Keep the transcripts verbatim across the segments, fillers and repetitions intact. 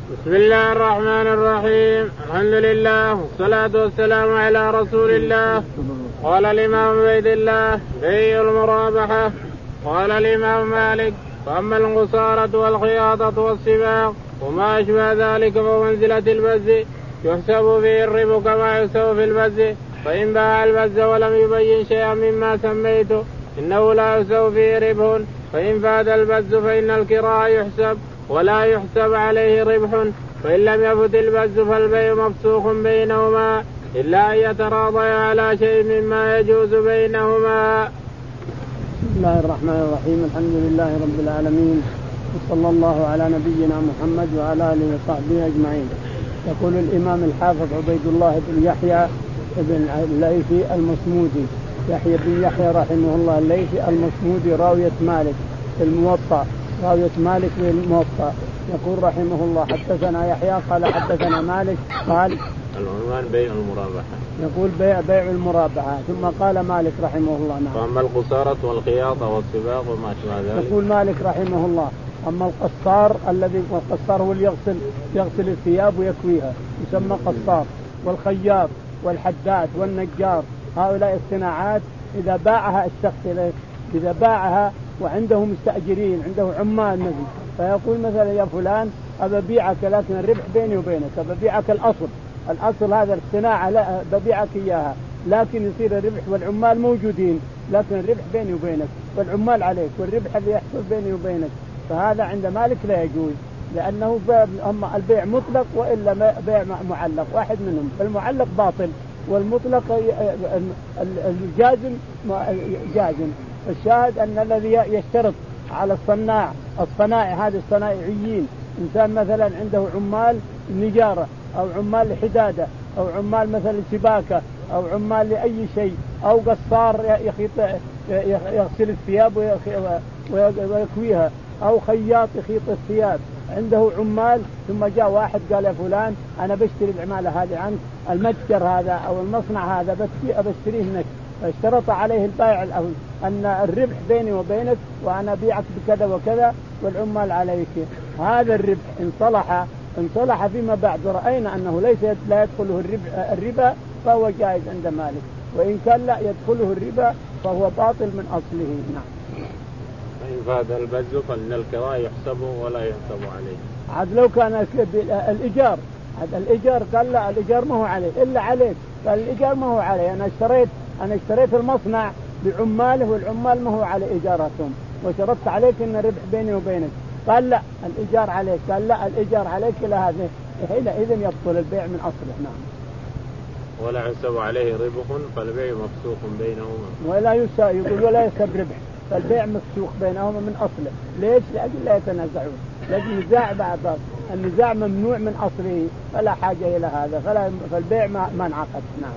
بسم الله الرحمن الرحيم. الحمد لله والصلاة والسلام على رسول الله. قال الإمام عبيد الله بيع المرابحة. قال الإمام مالك فأما القصارة والخياطة والسباق وما أشبه ذلك فمنزلة البز يحسب فيه الربح كما يحسب في البز، فإن باع البز ولم يبين شيئا مما سميته إنه لا يحسب فيه ربح، فإن فات البز فإن الكراء يحسب ولا يحسب عليه ربح، فإن لم يفت البز فالبيع مفسوخ بينهما إلا أن يتراضيا على شيء مما يجوز بينهما. بسم الله الرحمن الرحيم. الحمد لله رب العالمين، وصلى الله على نبينا محمد وعلى آله وصحبه أجمعين. يقول الإمام الحافظ عبيد الله بن يحيى بن الليثي المصمودي، يحيى بن يحيى رحمه الله الليثي المصمودي راوية مالك في الموطأ، راوية مالك في الموطأ. يقول رحمه الله حدثنا يحيى قال حدثنا مالك قال العنوان بيع المرابحة. يقول بيع بيع المرابحة. ثم قال مالك رحمه الله نعم. فأما القصارة والخياطة والسباق وما أشبه ذلك. يقول مالك رحمه الله أما القصار الذي القصار هو اللي يغسل يغسل الثياب ويكويها يسمى قصار، والخياط والحداد والنجار، هؤلاء الصناعات إذا باعها الشخص إذا باعها وعنده مستأجرين عنده عمال مثلا، فيقول مثلا يا فلان أبيعك لكن الربح بيني وبينك، أبيعك الأصل الأصل هذا الصناعة لا ببيعك إياها، لكن يصير الربح والعمال موجودين، لكن الربح بيني وبينك والعمال عليك والربح اللي يحصل بيني وبينك، فهذا عند مالك لا يجوز، لأنه أما البيع مطلق وإلا بيع معلق واحد منهم، المعلق باطل والمطلق الجازم جازم. الشاهد أن الذي يشترط على الصناع الصنائع هذه الصنائعيين، إنسان مثلا عنده عمال نجارة أو عمال حدادة أو عمال مثلا سباكة أو عمال لأي شيء أو قصار يخيط يغسل الثياب ويكويها أو خياط يخيط الثياب، عنده عمال ثم جاء واحد قال يا فلان أنا بشتري العمالة هذه عنك، المتجر هذا أو المصنع هذا بشتريه منك، فاشترط عليه البائع الأول أن الربح بيني وبينك وأنا أبيعك بكذا وكذا والعمال عليك، هذا الربح إن صلح إن صلح فيما بعد ورأينا أنه ليس لا يدخله الربا, الربا فهو جائز عند مالك، وإن كان لا يدخله الربا فهو باطل من أصله. نعم. فإن فات البز فإن الكراء يحسب ولا يحسب عليه. عاد لو كان الإيجار عاد الإيجار قال لا الإيجار ما هو عليه إلا عليك، قال الإيجار ما هو عليه، أنا اشتريت أنا اشتريت المصنع بعماله والعمال ما هو على إيجاراتهم وشرطت عليك إن الربح بيني وبينك، قال لا الإيجار عليك، قال لا الإيجار عليك إلى هذه حينئذ يبطل البيع من أصله. نعم. ولا يحسب عليه ربح فالبيع مفسوخ بينهما. ولا يسا يقول ولا يحسب ربح فالبيع مفسوخ بينهما من أصله. ليش؟ لأجل لا يتنازعون، لأجل نزاع بعض النزاع ممنوع من أصله فلا حاجة إلى هذا، فلا فالبيع ما ما انعقد. نعم.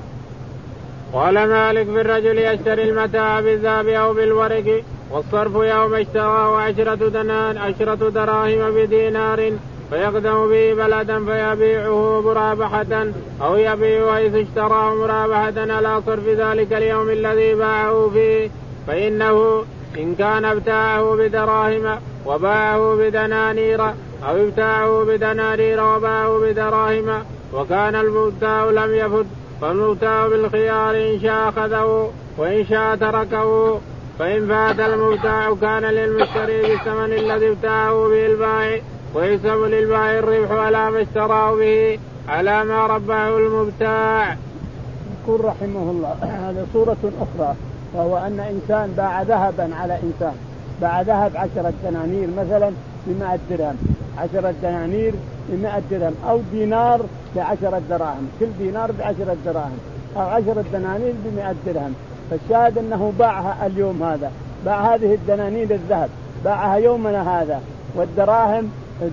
قال مالك في الرجل يشتري المتاع بالذهب أو بالورق والصرف يوم اشتراه عشرة دنان عشرة دراهم بدينار فيقدم به بلدا فيبيعه مرابحة أو يبيع حيث اشتراه مرابحة على صرف ذلك اليوم الذي باعه فيه، فإنه إن كان ابتاعه بدراهم وباعه بدنانير أو ابتاعه بدنانير وباعه بدراهم وكان المبتاع لم يفد فالمبتاع بالخيار إن شاء أخذه وإن شاء تركه، فإن فات المبتاع كان للمشتري بالثمن الذي ابتاعه به البائع ويحسب للبائع الربح على ما اشتراه به على ما ربحه المبتاع. يقول رحمه الله هذا صورة أخرى، وهو أن إنسان باع ذهبا على إنسان، باع ذهب عشرة دنانير مثلا بمائة درهم، عشرة دنانير بمائة درهم أو دينار بعشرة دراهم، كل دينار بعشرة دراهم أو عشرة دنانير بمائة درهم، فالشاهد أنه باعها اليوم هذا، باع هذه الدنانير الذهب باعها يومنا هذا، والدراهم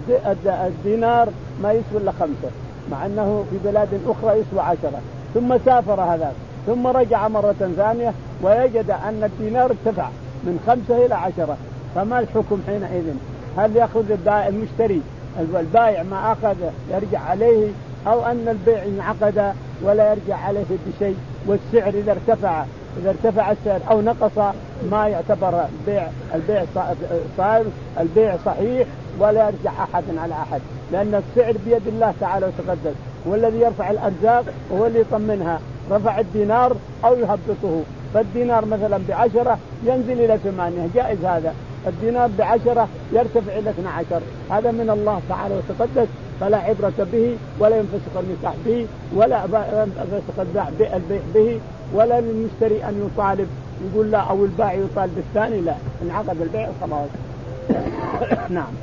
الدينار ما يسوى إلا خمسة، مع أنه في بلاد أخرى يسوى عشرة، ثم سافر هذا ثم رجع مرة ثانية ويجد أن الدينار ارتفع من خمسة إلى عشرة، فما الحكم حينئذ؟ هل يأخذ المشتري البائع ما أخذ يرجع عليه، أو أن البيع انعقد ولا يرجع عليه بشيء، والسعر إذا ارتفع إذا ارتفع السعر أو نقص ما يعتبر بيع البيع صار البيع صحيح ولا يرجع أحد على أحد، لأن السعر بيد الله تعالى وتقدس، والذي يرفع الأرزاق وهو اللي يطمنها. رفع الدينار أو يهبطه، فالدينار مثلا بعشرة ينزل إلى ثمانية جائز هذا، الدينار بعشرة يرتفع إلى اثنى عشر، هذا من الله تعالى وتقدس، فلا عبرة به ولا ينفسق النكاح به ولا ينفسق البيع به، ولا للمشتري أن يطالب يقول لا أو البائع يطالب الثاني، لا، انعقد البيع خلاص. نعم.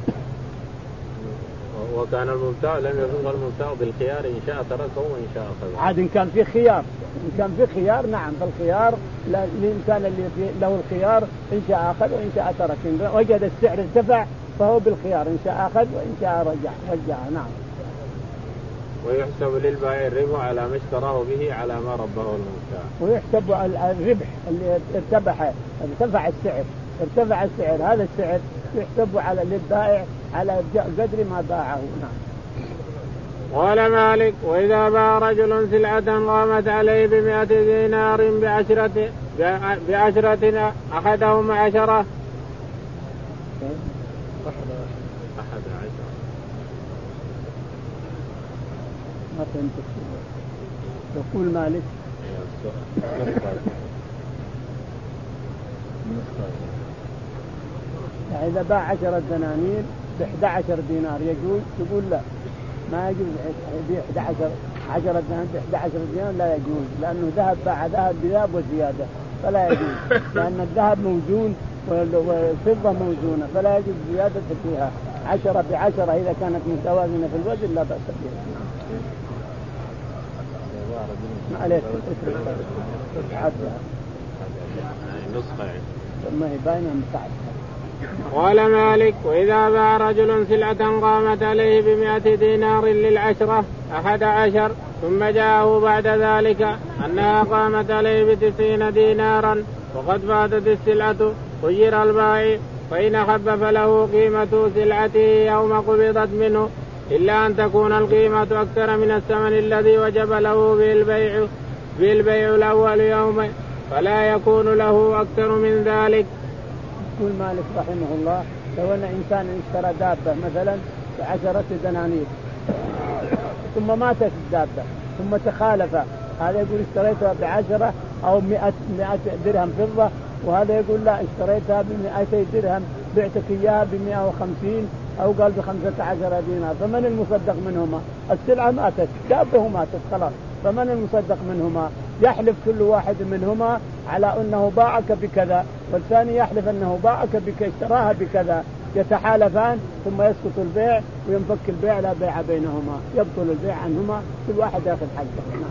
وكان المبتاع لم يكن المبتاع بالخيار إن شاء تركه وإن شاء أخذه. عاد إن كان في خيار، إن كان في خيار نعم، فالخيار للإنسان اللي له الخيار إن شاء أخذ وإن شاء ترك، إن وجد السعر ارتفع فهو بالخيار، إن شاء أخذ وإن شاء رجع رجع. نعم. ويحسب للبائع الربح على ما اشتراه به على ما ربه المبتاع. ويحسب الربح اللي ارتفع ارتفع السعر ارتفع السعر هذا السعر يحسب على للبائع على قدر ما باعه. نعم. قال مالك: وإذا باع رجل سلعة قامت عليه بمئة دينار بعشرة بعشرة أحدهم عشرة أحد عشر ما فهمت. يقول مالك إذا باع عشرة دنانير بإحدى عشر دينار يجوز؟ تقول لا، ما يجوز بإحدى عشر عشرة دنانير بإحدى عشر دينار، لا يجوز، لأنه ذهب باع ذهب بذهب وزيادة، فلا يجوز، لأن الذهب موزون والفضة موزونة، فلا يجوز زيادة فيها. عشرة بعشرة إذا كانت متوازنة في الوزن لا بأس بها. ما عليك نسخة ما هي باينة متعب. قال مالك: وإذا باع رجل سلعة قامت عليه بمئة دينار للعشرة أحد عشر ثم جاءه بعد ذلك أنها قامت عليه بتسعين دينارا وقد فاتت السلعة خير البائع، فإن خفف له قيمة سلعته يوم قبضت منه إلا أن تكون القيمة أكثر من الثمن الذي وجب له بالبيع بالبيع الأول يوم فلا يكون له أكثر من ذلك. يقول مالك رحمه الله: لو أن إنسان اشترى دابة مثلا بعشرة دنانير ثم ماتت الدابة ثم تخالف، هذا يقول اشتريتها بعشرة أو مئة مئة درهم فضة، وهذا يقول لا اشتريتها بمئتي درهم بعتك إياها بمئة وخمسين أو قال بخمسة عشر دينار، فمن المصدق منهما؟ السلعة ماتت، دابه ماتت خلاص، فمن المصدق منهما؟ يحلف كل واحد منهما على أنه باعك بكذا، والثاني يحلف أنه باعك بك اشتراها بكذا، يتحالفان ثم يسقط البيع وينفك البيع لا بيع بينهما، يبطل البيع عنهما، كل واحد يأخذ حقه.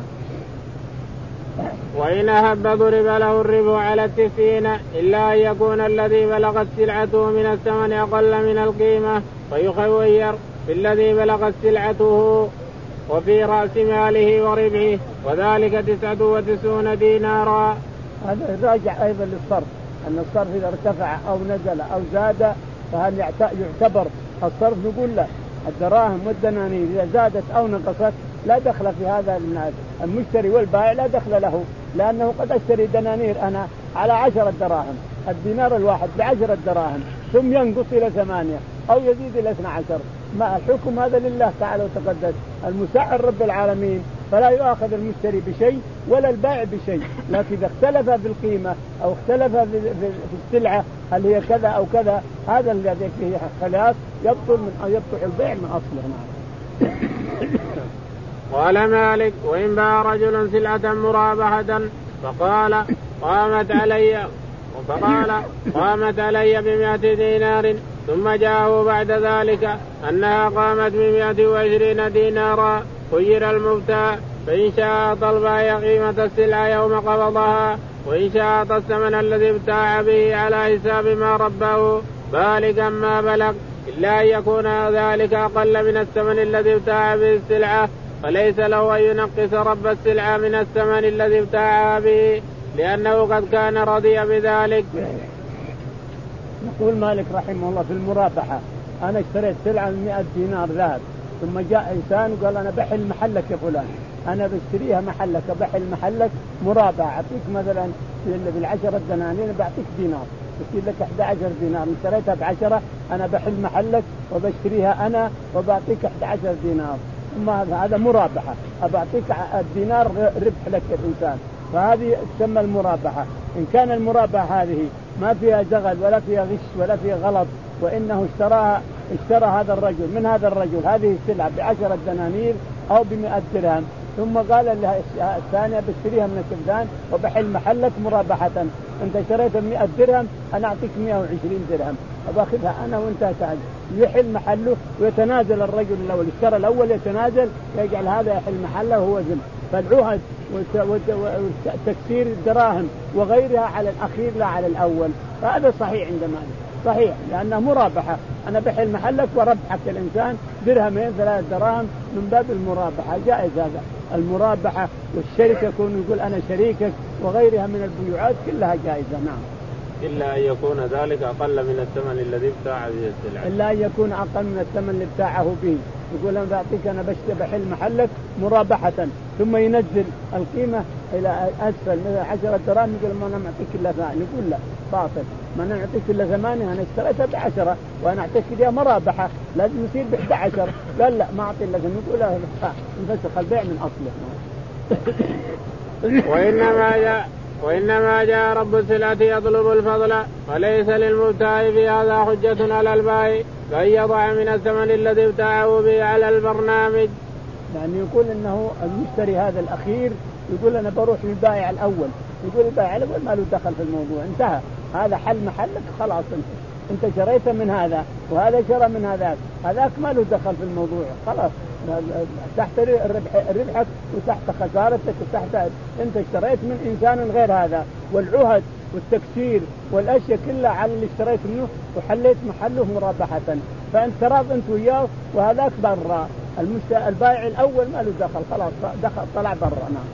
وإن هب ضرب له الربح على التسعين إلا أن يكون الذي بلغت سلعته من الثمن أقل من القيمة فيخير في الذي بلغت سلعته وفي رأس ماله وربحه، وذلك تسعة وتسعون دينارا. هذا راجع أيضا للصرف، أن الصرف إذا ارتفع أو نزل أو زاد فهل يعتبر الصرف؟ نقول لا، الدراهم والدنانير إذا زادت أو نقصت لا دخل في هذا المشتري والبائع، لا دخل له، لأنه قد أشتري دنانير أنا على عشرة دراهم، الدينار الواحد بعشرة دراهم ثم ينقص إلى ثمانية أو يزيد إلى اثنى عشر، ما الحكم هذا لله تعالى وتقدس المسعر رب العالمين، فلا يؤاخذ المشتري بشيء ولا البائع بشيء، لكن إذا اختلف في القيمة أو اختلف في السلعة هل هي كذا أو كذا، هذا الذي فيه خلاف يبطل من أو يبطل البيع من أصله. قال مالك: وإن باع رجل سلعة مرابحة فقال قامت علي فقال قامت علي بمئة دينار ثم جاءه بعد ذلك أنها قامت بمئة وعشرين دينارا خير المبتاع، فإن شاء أعطى البائع قيمة السلعة يوم قبضها، وإن شاء أعطى الثمن الذي ابتاع به على حساب ما ربه بالغا ما بلغ، إلا أن يكون ذلك أقل من الثمن الذي ابتاع به السلعة، فليس له أن ينقص رب السلعة من الثمن الذي ابتاع به لأنه قد كان رضي بذلك. يقول مالك رحمه الله في المرابحة: أنا اشتريت سلعة مئة دينار ذهب، ثم جاء إنسان وقال أنا بحل محلك يا فلان، أنا بشتريها محلك، بحل محلك مرابحة، أعطيك مثلا بالعشرة دنانير بعطيك دينار، يصير لك أحد عشر دينار، اشتريتها بعشرة أنا بحل محلك وبشتريها أنا وبعطيك أحد عشر دينار، ثم هذا مرابحة، أبعطيك الدينار ربح لك الإنسان، فهذه تسمى المرابحة. إن كان المرابحة هذه ما فيها زغل ولا فيها غش ولا فيها غلط، وإنه اشتراها اشترى هذا الرجل من هذا الرجل هذه السلعة بعشرة دنانير أو بمئة درهم، ثم قال لها الثانية بشتريها من الكبدان وبحل محلك مرابحة، أنت اشتريتها بمئة درهم أنا أعطيك مئة وعشرين درهم أباخذها أنا وأنت تعال، يحل محله ويتنازل الرجل الأول، اشترى الأول يتنازل يجعل هذا يحل محله وهو ذل. فالعهد وتكسير الدراهم وغيرها على الأخير لا على الأول، فهذا صحيح عند مالك صحيح لأنه مرابحة، أنا بحل محلك وربحك الإنسان درهمين ثلاث دراهم من باب المرابحة، جائز هذا المرابحة. والشركة يكون يقول أنا شريكك وغيرها من البيوعات كلها جائزة. نعم إلا أن يكون ذلك أقل من الثمن الذي ابتاع به السلعة، إلا أن يكون أقل من الثمن اللي ابتاعه به، يقول أنا بعطيك أنا بحل محلك مرابحة، ثم ينزل القيمة إلى أسفل مثل عشرة دراهم، يقول ما أنا معطيك إلا ثمانية، يقول لا باطل، ما أنا أعطيك إلا ثمانية، أنا اشتريتها بعشرة وأنا أعطيك إياها مرابحة لازم يصير بإحدى عشر، قال لا ما أعطي إلا ثمانية، يقول لا انفسخ البيع من أصله. وإنما جاء وإنما جاء رب السلعة يطلب الفضل، وليس للمبتاع في هذا حجة على البائع بأن يضع من الثمن الذي ابتاعه به على البرنامج. يعني يقول إنه المشتري هذا الأخير يقول أنا بروح للبائع الأول، يقول البائع الأول ما له دخل في الموضوع، انتهى هذا حل محلك خلاص، انت انت شريت من هذا وهذا شرى من هذاك، هذاك ما له دخل في الموضوع خلاص، تحت ربحك وتحت خسارتك وتحت انت اشتريت من انسان غير هذا، والعهد والتكسير والاشياء كلها على اللي اشتريت منه وحليت محله مرابحة، فانت راض انت وياه وهذاك برا، البائع الاول ما له دخل خلاص دخل طلع برا. نعم.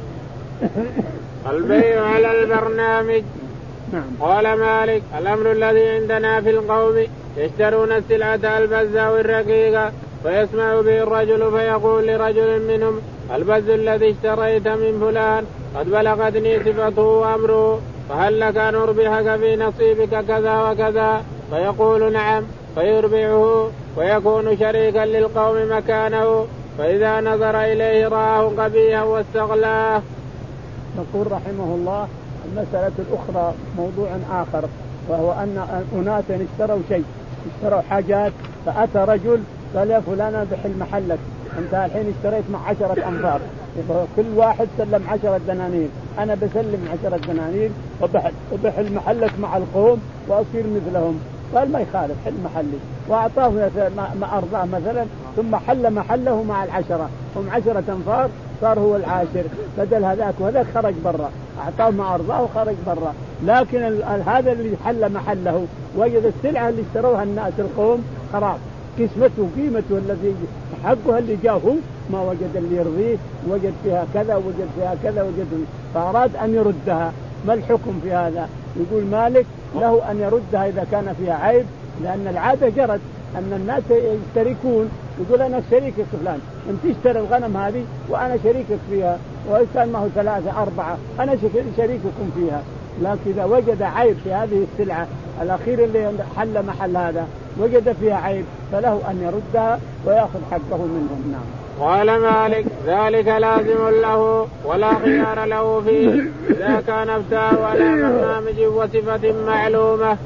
البيع على البرنامج. نعم. قال مالك الأمر الذي عندنا في القوم يشترون السلعة البزة والرقيقة، فيسمع به الرجل فيقول لرجل منهم البز الذي اشتريت من فلان قد بلغتني صفته وأمره، فهل لك أن أربحك في نصيبك كذا وكذا؟ فيقول نعم، فيربعه ويكون شريكا للقوم مكانه، فإذا نظر إليه رآه قبيحا واستغلاه. نقول رحمه الله المسألة الأخرى موضوع آخر، وهو أن أناسا اشتروا شيء، اشتروا حاجات، فأتى رجل قال يا فلان بحل محلك، أنت الحين اشتريت مع عشرة أنفار، كل واحد سلم عشرة دنانير، أنا بسلم عشرة دنانير وبحل, وبحل محلك مع القوم وأصير مثلهم. قال ما يخالف حل محلي، وأعطاه ما أرضاه مثلا، ثم حل محله مع العشرة، هم عشرة أنفار صار هو العاشر بدل هذاك، وهذاك خرج برا، أعطاه ما أرضاه وخرج برا. لكن هذا اللي حل محله وجد السلعة اللي اشتروها الناس القوم خلاص قسمته قيمته الذي حقها اللي جاءه، ما وجد اللي يرضيه، وجد فيها كذا وجد فيها كذا وجد، فأراد أن يردها. ما الحكم في هذا؟ يقول مالك له أن يردها إذا كان فيها عيب، لأن العادة جرت أن الناس يشتركون، يقول أنا شريكك فلان، أنت تشتري الغنم هذه وأنا شريكك فيها، وإن كان معه ثلاثة أربعة أنا شريككم فيها، لكن إذا وجد عيب في هذه السلعة الأخير اللي حل محل هذا وجد فيها عيب فله أن يردها ويأخذ حقه منهم. نعم. قال مالك ذلك لازم له ولا خيار له فيه إذا كان ابتاع على برنامج وصفة معلومة.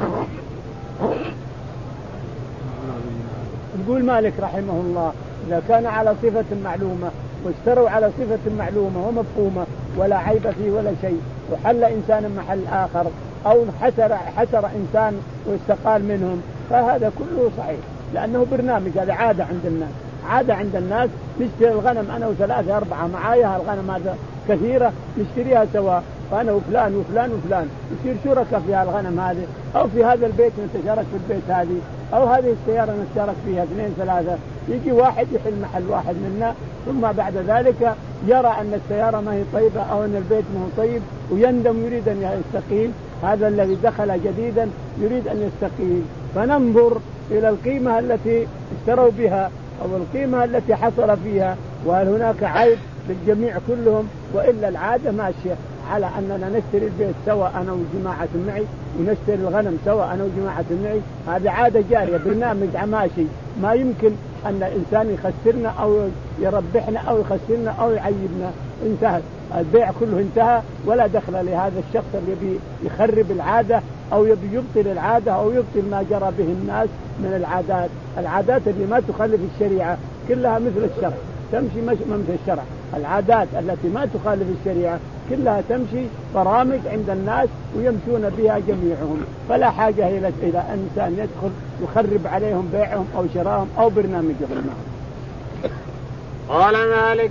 يقول مالك رحمه الله إذا كان على صفة معلومة واشتروا على صفة معلومة ومفهومة ولا عيب فيه ولا شيء، وحل إنسان محل آخر أو حسر, حسر إنسان واستقال منهم، فهذا كله صحيح، لأنه برنامج، هذا عادة عند الناس، عادة عند الناس نشتري الغنم أنا وثلاثة أربعة معايا الغنم هذا كثيرة نشتريها سوا، فأنا وفلان وفلان وفلان يصير شركة في الغنم هذه، أو في هذا البيت نتشارك في البيت هذه، أو هذه السيارة نتشارك فيها اثنين ثلاثة، يجي واحد يحل محل واحد منا، ثم بعد ذلك يرى أن السيارة ما هي طيبة أو أن البيت ما هو طيب ويندم يريد أن يستقيل، هذا الذي دخل جديدا يريد أن يستقيل، فننظر إلى القيمة التي اشتروا بها أو القيمة التي حصل فيها، وهل هناك عيب للجميع كلهم، وإلا العادة ماشية، على أننا نشتري البيت سوا أنا وجماعة معي ونشتري الغنم سوا أنا وجماعة معي. هذه عادة جارية برنامج عماشي ما يمكن أن الإنسان يخسرنا أو يربحنا أو يخسرنا أو يعيبنا. انتهت البيع كله انتهى ولا دخل لهذا الشخص اللي يبي يخرب العادة أو يبي يبطل العادة أو يبطل ما جرى به الناس من العادات. العادات اللي ما تخالف الشريعة كلها مثل الشرع تمشي مش مثل الشرع. العادات التي ما تخالف الشريعة كلها تمشي برامج عند الناس ويمشون بها جميعهم. فلا حاجة إلى إلى إنسان يدخل يخرب عليهم بيعهم أو شراهم أو برنامجهم. قال مالك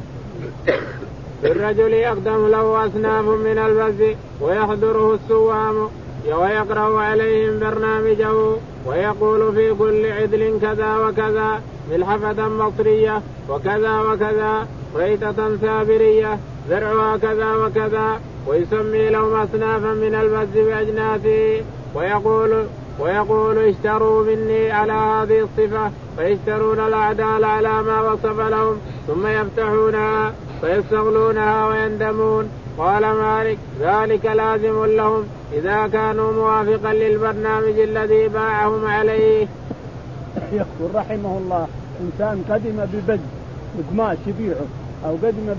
الرجل يقدم له أصناف من البز ويحضره السوام ويقرأ عليهم برنامجه ويقول في كل عدل كذا وكذا ملحفة مصرية وكذا وكذا ريتة سابرية زرعها كذا وكذا ويسمي لهم أصنافا من البز بأجناسه ويقول ويقول اشتروا مني على هذه الصفة فيشترون الأعدال على ما وصف لهم ثم يفتحونها فيستغلونها ويندمون. قال مالك ذلك لازم لهم إذا كانوا موافقا للبرنامج الذي باعهم عليه. يقول رحمه الله إنسان قدم ببز قماش يبيعه أو قدم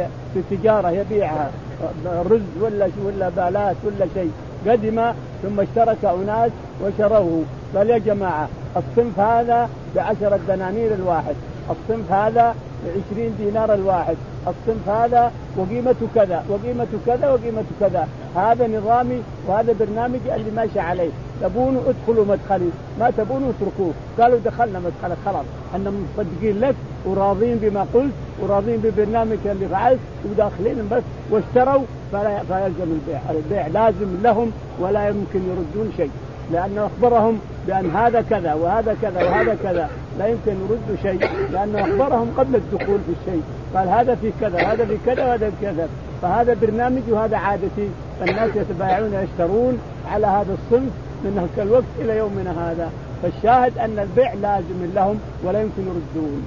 بتجارة يبيعها رز ولا ولا بالات ولا شيء قدم ثم اشترك أناس وشروه قال يا جماعة الصنف هذا بعشرة دنانير الواحد الصنف هذا بعشرين دينار الواحد الصنف هذا وقيمته كذا وقيمته كذا وقيمته كذا. هذا نظامي وهذا برنامج اللي ماشي عليه. تبونوا ادخلوا مدخلي ما تبونوا اتركوه. قالوا دخلنا مدخلك خلاص احنا مصدقين لك وراضين بما قلت وراضين ببرنامج اللي فعلت وداخلين بس واشتروا فلا فيلزم البيع. البيع لازم لهم ولا يمكن يردون شيء لأنه أخبرهم بأن هذا كذا وهذا كذا وهذا كذا لا يمكن يردوا شيء لأنه أخبرهم قبل الدخول في الشيء قال هذا في كذا هذا في كذا وهذا في كذا. فهذا برنامج وهذا عادتي. الناس يتبايعون ويشترون على هذا الصنف من هذا الوقت إلى يومنا هذا. فالشاهد أن البيع لازم لهم ولا يمكن يردون.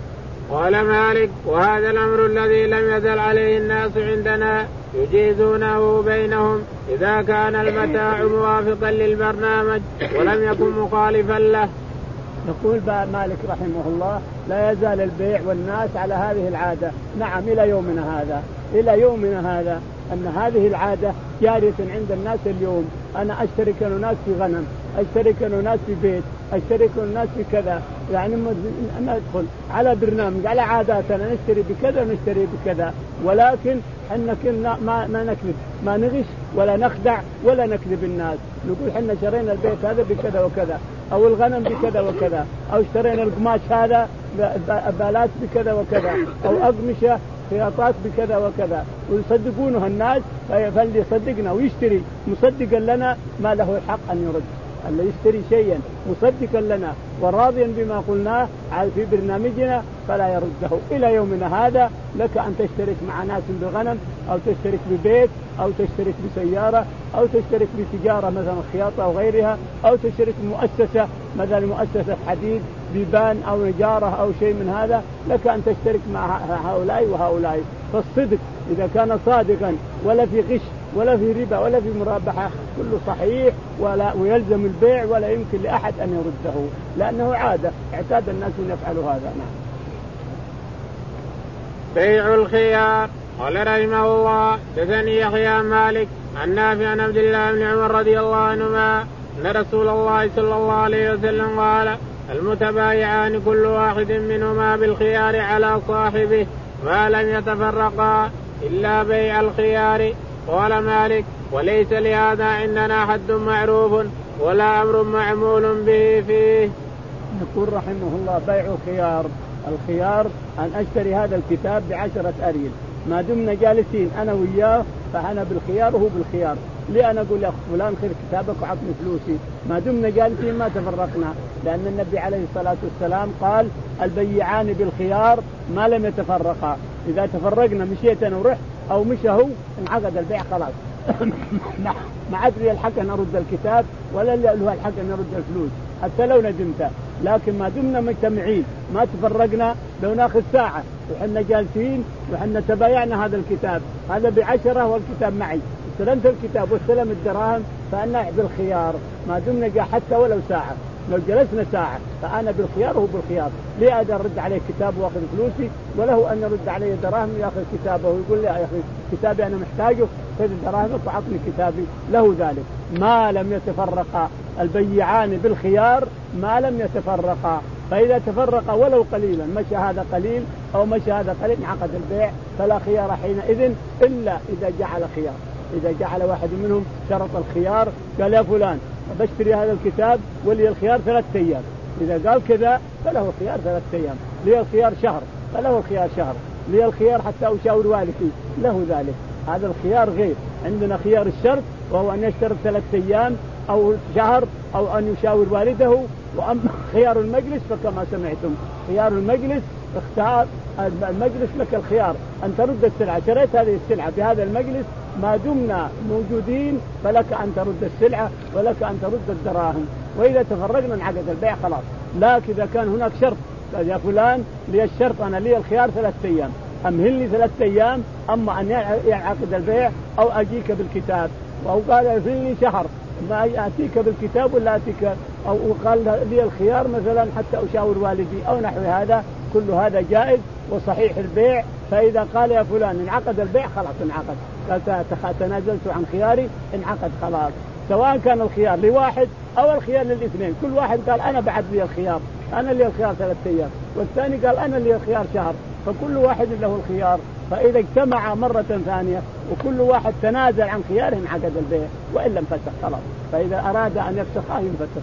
قال مالك وهذا الأمر الذي لم يزل عليه الناس عندنا يجيزونه بينهم إذا كان المتاع موافقا للبرنامج ولم يكن مخالفا له. يقول مالك رحمه الله لا يزال البيع والناس على هذه العادة. نعم إلى يومنا هذا إلى يومنا هذا أن هذه العادة جارية عند الناس اليوم. أنا أشترك الناس في غنم أشترك الناس في بيت أشترك الناس في كذا يعني أنا أدخل على برنامج على عاداتنا نشتري بكذا ونشتري بكذا ولكن حنا كنا ما, ما نكذب ما نغش ولا نخدع ولا نكذب الناس. نقول حنا شرينا البيت هذا بكذا وكذا أو الغنم بكذا وكذا أو اشترينا القماش هذا بالات بكذا وكذا أو أقمشة خياطات بكذا وكذا ويصدقونه الناس. فاللي يصدقنا ويشتري مصدقا لنا ما له الحق أن يرد. اللي يشتري شيئا مصدقا لنا وراضيا بما قلناه في برنامجنا فلا يرده. إلى يومنا هذا لك أن تشترك مع ناس بغنم أو تشترك ببيت أو تشترك بسيارة أو تشترك بتجارة مثلا خياطة أو غيرها أو تشترك بمؤسسة مثلا مؤسسة حديد بيبان أو نجارة أو شيء من هذا. لك أن تشترك مع هؤلاء وهؤلاء. فالصدق إذا كان صادقا ولا في غش ولا في ربا ولا في مرابحة كله صحيح ولا ويلزم البيع ولا يمكن لأحد أن يرده لأنه عادة اعتاد الناس أن يفعلوا هذا. نعم. بيع الخيار. قال رحمه الله حدثني يحيى مالك عن نافع عن عبد الله بن عمر رضي الله عنهما أن رسول الله صلى الله عليه وسلم قال المتبايعان كل واحد منهما بالخيار على صاحبه ما لم يتفرقا إلا بيع الخيار. قال مالك وليس لهذا عندنا حد معروف ولا أمر معمول به فيه. يقول رحمه الله بيع خيار. الخيار أن أشتري هذا الكتاب بعشرة أريل ما دمنا جالسين أنا وياه فأنا بالخيار وهو بالخيار. ليه أنا أقول يا فلان خير كتابك وعطني فلوسي ما دمنا جالسين ما تفرقنا لأن النبي عليه الصلاة والسلام قال البيعان بالخيار ما لم يتفرقا. إذا تفرقنا مشيت أنا ورحت أو مشى هو انعقد البيع خلاص ما عاد لي الحق أن أرد الكتاب ولا له الحق أن أرد الفلوس حتى لو ندمت. لكن ما دمنا مجتمعين ما تفرقنا، لو ناخذ ساعة وحنا جالسين وحنا تبايعنا هذا الكتاب هذا بعشرة والكتاب معي، استلمت الكتاب واستلم الدراهم، فأنا بالخيار ما دمنا جا حتى ولو ساعة. لو جلسنا ساعة فأنا بالخيار وهو بالخيار، ليه أقدر أرد عليه كتاب وأخذ فلوسي، وله أن يرد عليه دراهم ويأخذ كتابه ويقول لي يا أخي كتابي أنا محتاجه خذ الدراهم وأعطني كتابي، له ذلك ما لم يتفرقا البيعان بالخيار ما لم يتفرقا. فإذا تفرقا ولو قليلا مشى هذا قليل أو مشى هذا قليل انعقد البيع فلا خيار حينئذ إلا إذا جعل خيار. إذا جعل واحد منهم شرط الخيار قال يا فلان بشتري هذا الكتاب ولي الخيار ثلاثة أيام، إذا قال كذا فله الخيار ثلاثة أيام، لي الخيار شهر فله الخيار شهر، لي الخيار حتى أشاور والدي له ذلك. هذا الخيار غير، عندنا خيار الشرط وهو أن يشترط ثلاثة أيام أو شهر أو أن يشاور والده. وأما خيار المجلس فكما سمعتم خيار المجلس اختار المجلس لك الخيار أن ترد السلعة، شريت هذه السلعة بهذا المجلس ما دمنا موجودين فلك أن ترد السلعة ولك أن ترد الدراهم، وإذا تفرقنا انعقد البيع خلاص. لكن إذا كان هناك شرط قال يا فلان لي الشرط أنا لي الخيار ثلاثة أيام أمهل لي ثلاثة أيام أما أن ينعقد البيع أو أجيك بالكتاب، أو قال أمهل لي شهر ما أتيك بالكتاب ولا أتيك، أو قال لي الخيار مثلا حتى أشاور والدي أو نحو هذا، كل هذا جائز وصحيح البيع. فإذا قال يا فلان انعقد البيع خلاص انعقد، قال تنازلت عن خياري انعقد خلاص، سواء كان الخيار لواحد أو الخيار للاثنين. كل واحد قال أنا بعد لي الخيار أنا لي الخيار ثلاثة أيام، والثاني قال أنا لي الخيار شهر، فكل واحد له الخيار. فإذا اجتمع مرة ثانية وكل واحد تنازل عن خياره انعقد البيع، وإن لم فسخ خلاص. فإذا أراد أن يفسخ ينفسخ.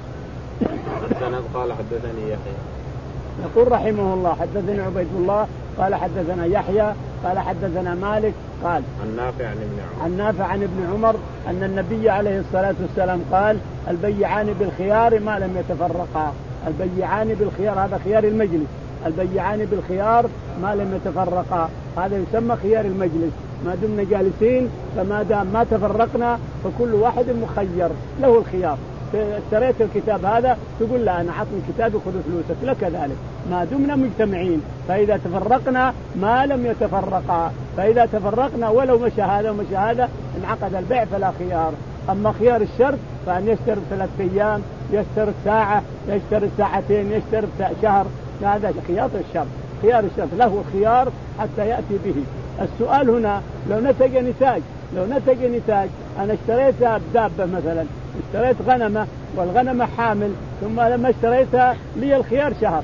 سند قال حدثني يحيى يقول رحمه الله حدثني عبيد الله قال حدثنا يحيى قال حدثنا مالك قال عن نافع عن ابن عمر عن نافع عن ابن عمر أن النبي عليه الصلاة والسلام قال البيعان بالخيار ما لم يتفرقا. البيعان بالخيار هذا خيار المجلس، البيعان بالخيار ما لم يتفرقا هذا يسمى خيار المجلس. ما دمنا جالسين فما دام ما تفرقنا فكل واحد مخير له الخيار. اشتريت الكتاب هذا تقول لا أنا عطني كتابي خذ فلوسك، لك ذلك ما دمنا مجتمعين. فإذا تفرقنا ما لم يتفرقا، فإذا تفرقنا ولو مشى هذا ومشى هذا انعقد البيع فلا خيار. أما خيار الشرط فأن يشترط ثلاثة أيام، يشترط ساعة، يشترط ساعتين، يشترط شهر، هذا خيار الشرط. خيار الشرط له الخيار حتى يأتي به. السؤال هنا لو نتج نتاج لو نتج نتاج أنا اشتريت دابة مثلا، اشتريت غنمة والغنمة حامل، ثم لما اشتريتها لي الخيار شهر،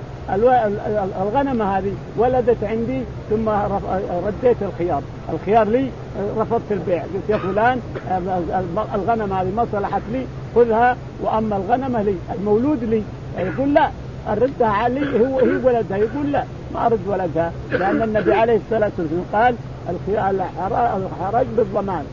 الغنمة هذه ولدت عندي ثم رديت الخيار، الخيار لي رفضت البيع، قلت يا فلان الغنمة هذه ما صلحت لي خذها، وأما الغنمة لي المولود لي، يقول لا أردها علي هو هي ولدها، يقول لا ما أرد ولدها، لأن النبي عليه الصلاة والسلام قال الخراج بالضمان،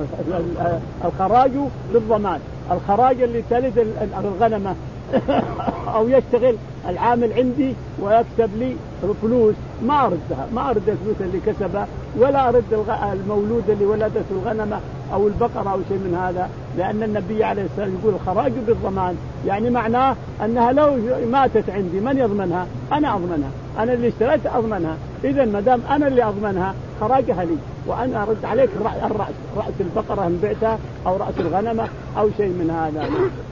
الخراج بالضمان، الخراج اللي تلد الغنمة أو يشتغل العامل عندي ويكسب لي فلوس ما أردها، ما أرد الفلوس اللي كسبها، ولا أرد المولود اللي ولدته الغنمة أو البقرة أو شيء من هذا، لأن النبي عليه الصلاة والسلام يقول الخراج بالضمان، يعني معناه أنها لو ماتت عندي من يضمنها؟ أنا أضمنها، أنا اللي اشتريت أضمنها. إذا ما دام أنا اللي أضمنها خراجها لي، وأنا أرد عليك الرأس، رأس البقرة إن بعتها أو رأس الغنمة أو شيء من هذا.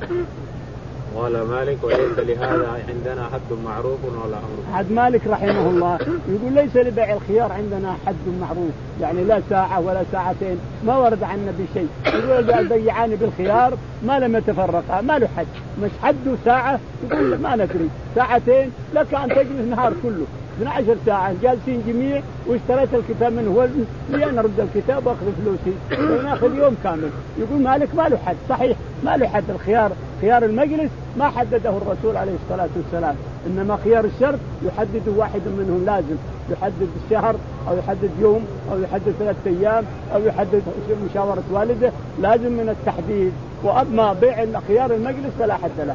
قال مالك وليس لهذا عندنا حد معروف ولا أمر. حد مالك رحمه الله يقول ليس لبيع الخيار عندنا حد معروف، يعني لا ساعة ولا ساعتين، ما ورد عن النبي شيء. يقول البيعان بالخيار ما لم يتفرقا، ما له حد، مش حد ساعة يقول ما ندري، ساعتين لك أن تجلس نهار كله اثنتي عشرة ساعة جالسين جميع واشتريت الكتاب منه، هو لي أنا أرد الكتاب وأخذ فلوسي وناخذ يوم كامل. يقول مالك ما له حد، صحيح ما له حد. الخيار خيار المجلس ما حدده الرسول عليه الصلاة والسلام، إنما خيار الشرط يحدد واحد منهم، لازم يحدد الشهر أو يحدد يوم أو يحدد ثلاثة أيام أو يحدد مشاورة والده، لازم من التحديد. وأما بيع خيار المجلس فلا حد له.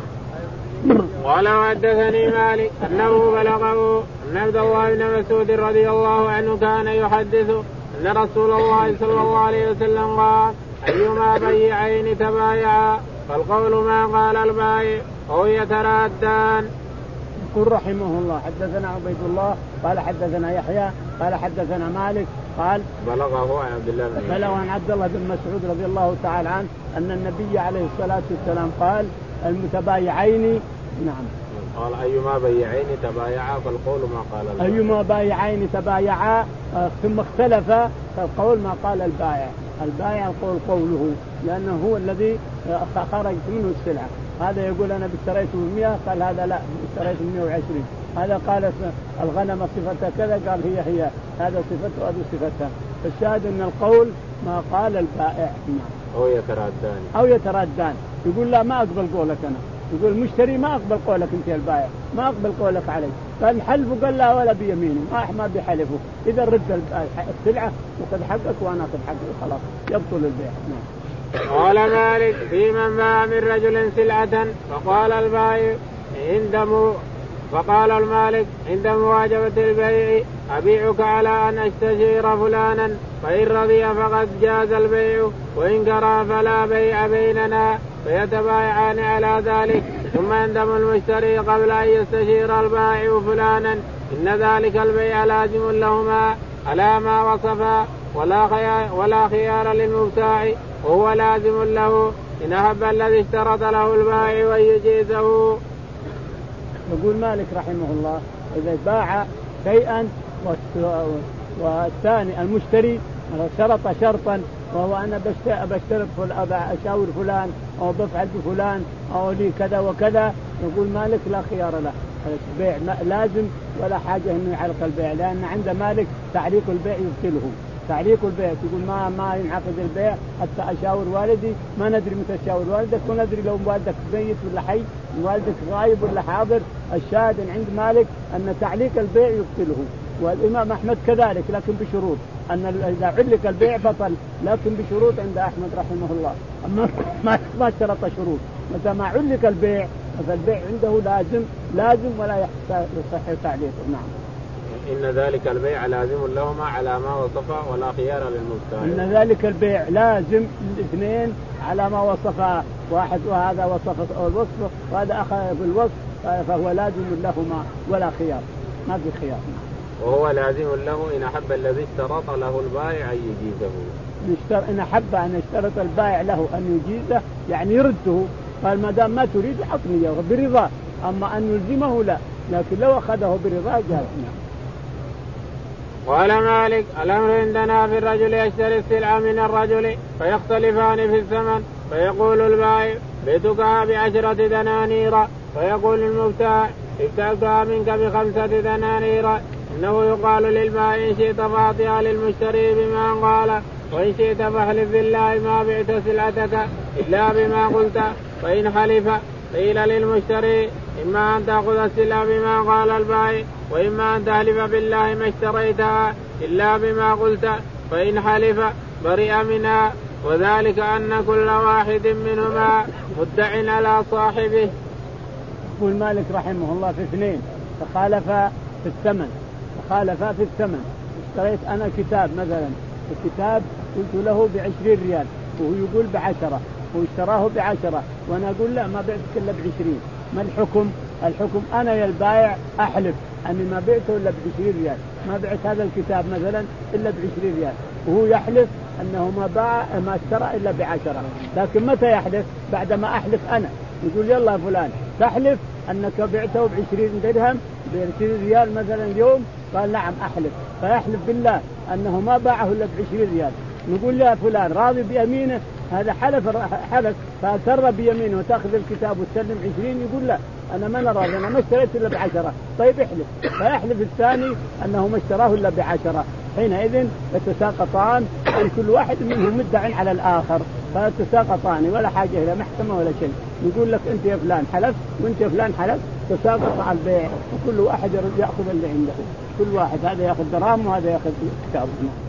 قال حدثني مالك أنه بلغه أن عبد الله بن مسعود رضي الله عنه كان يحدث أن رسول الله صلى الله عليه وسلم قال أيما بيعين تبايعا فالقول ما قال البائع أو يترادان. يقول رحمه الله حدثنا عبيد الله قال حدثنا يحيى قال حدثنا مالك قال بلغه عن عبد الله بن بلغه عن عبد الله بن مسعود رضي الله تعالى عنه أن النبي عليه الصلاة والسلام قال المتبايعين نعم قال أيما بيعين تبايعا فالقول ما قال البائع أيما بايعين تبايعا ثم اختلف فالقول ما قال البائع. البائع القول قوله لأنه هو الذي خرجت منه السلعة. هذا يقول أنا اشتريته بمئة قال هذا لا اشتريته بمئة وعشرين. هذا قال الغنم صفتها كذا قال هي هي هذا صفتها وهذا صفتها. فالشاهد أن القول ما قال البائع أو يترادان أو يترادان. يقول لا ما أقبل قولك أنا. يقول المشتري ما أقبل قولك أنت يا البائع ما أقبل قولك علي. قال الحلف قال لا ولا بيمينه ما بحلفه. إذا رد السلعة وقد حقك وأنا قد حقك خلاص يبطل البيع. قال مالك في من باع من رجل سلعة فقال البائع عند فقال المالك عند مواجبة البيع أبيعك على أن أستشير فلانا فإن رضي فقد جاز البيع وإن كره فلا بيع بيننا فيتبايعان على ذلك ثم يندم المشتري قبل أن يستشير البائع فلانا إن ذلك البيع لازم لهما على ما وصفا ولا خيار, ولا خيار للمبتاع وهو لازم له إن أحب الذي اشترط له البائع ويجيزه. يقول مالك رحمه الله إذا باع شيئا والثاني المشتري شرط شرطا وهو أنا بشترط أشاور فلان أو بفعل بفلان أو لي كذا وكذا يقول مالك لا خيار له البيع لازم ولا حاجة إنه يعلق البيع لأن عند مالك تعليق البيع يبطله. تعليق البيع تقول ما ما ينعقد البيع حتى أشاور والدي ما ندري متى أشاور والدك وندري لو والدك ميت ولا حي والدك غايب ولا حاضر. الشاهد عند مالك أن تعليق البيع يبطله والإمام أحمد كذلك لكن بشروط أن إذا علق البيع بطل لكن بشروط عند أحمد رحمه الله. أما ما ما شرط شروط متى ما علق البيع فالبيع عنده لازم لازم ولا يصح تعليقه. نعم إن ذلك البيع لازم لهما على ما وصفه ولا خيار للمبتاع. إن ذلك البيع لازم الاثنين على ما وصفه واحد وهذا وصف الوصف وهذا أخذ بالوصف فهو لازم لهما ولا خيار ما في خيار. وهو لازم له إن أحب الذي اشترط له البائع أن يجيزه. إن أحب أن يشترط البائع له أن يجيزه يعني يرده قال ما دام ما تريد حطني برضاه أما أن يلزمه لا لكن لو أخذه برضاه جاز. قال مالك الأمر عندنا في الرجل يشتري السلعة من الرجل فيختلفان في الثمن فيقول البائع بيتك بعشرة دنانير فيقول المبتاع ابتعتها منك بخمسة دنانير. إنه يقال للبائع إن شئت فاعطها للمشتري بما قال وإن شئت فاحلف بالله ما بعت سلعتك إلا بما قلت. فإن حلف قيل للمشتري إما أن تأخذ السلعة بما قال البائع وإما أن تحلف بالله ما اشتريتها إلا بما قلت. فإن حلف برئ منها وذلك أن كل واحد منهما مدع على صاحبه. يقول مالك رحمه الله في اثنين فخالفا في الثمن فخالفا في الثمن. اشتريت أنا كتاب مثلا الكتاب قلت له بعشرين ريال وهو يقول بعشرة واشتراه بعشرة وأنا أقول لا ما بعتك إلا بعشرين. ما الحكم؟ الحكم أنا يا البائع أحلف أني ما بعته إلا بعشرين ريال ما بعت هذا الكتاب مثلا إلا بعشرين ريال وهو يحلف أنه ما باع ما اشترى إلا بعشرة. لكن متى يحلف؟ بعدما أحلف أنا يقول يلا فلان تحلف أنك بعته بعشرين درهم بعشرين ريال مثلا اليوم قال نعم أحلف فيحلف بالله أنه ما باعه إلا بعشرين ريال. نقول يا فلان راضي بيمينه هذا حلف حلف فأسر بيمينه وتأخذ الكتاب وتسلم عشرين يقول لا أنا ما راضي أنا ما اشتريت إلا بعشرة. طيب احلف فيحلف الثاني أنه ما اشتراه إلا بعشرة. حينئذ يتساقطان كل واحد منهم مدع على الآخر فيتساقطان ولا حاجة إلى محكمة ولا شيء. يقول لك أنت يا فلان حلف وأنت يا فلان حلف تساقط على البيع وكل واحد يأخذ اللي عنده. كل واحد هذا يأخذ درهم وهذا يأخذ كتاب.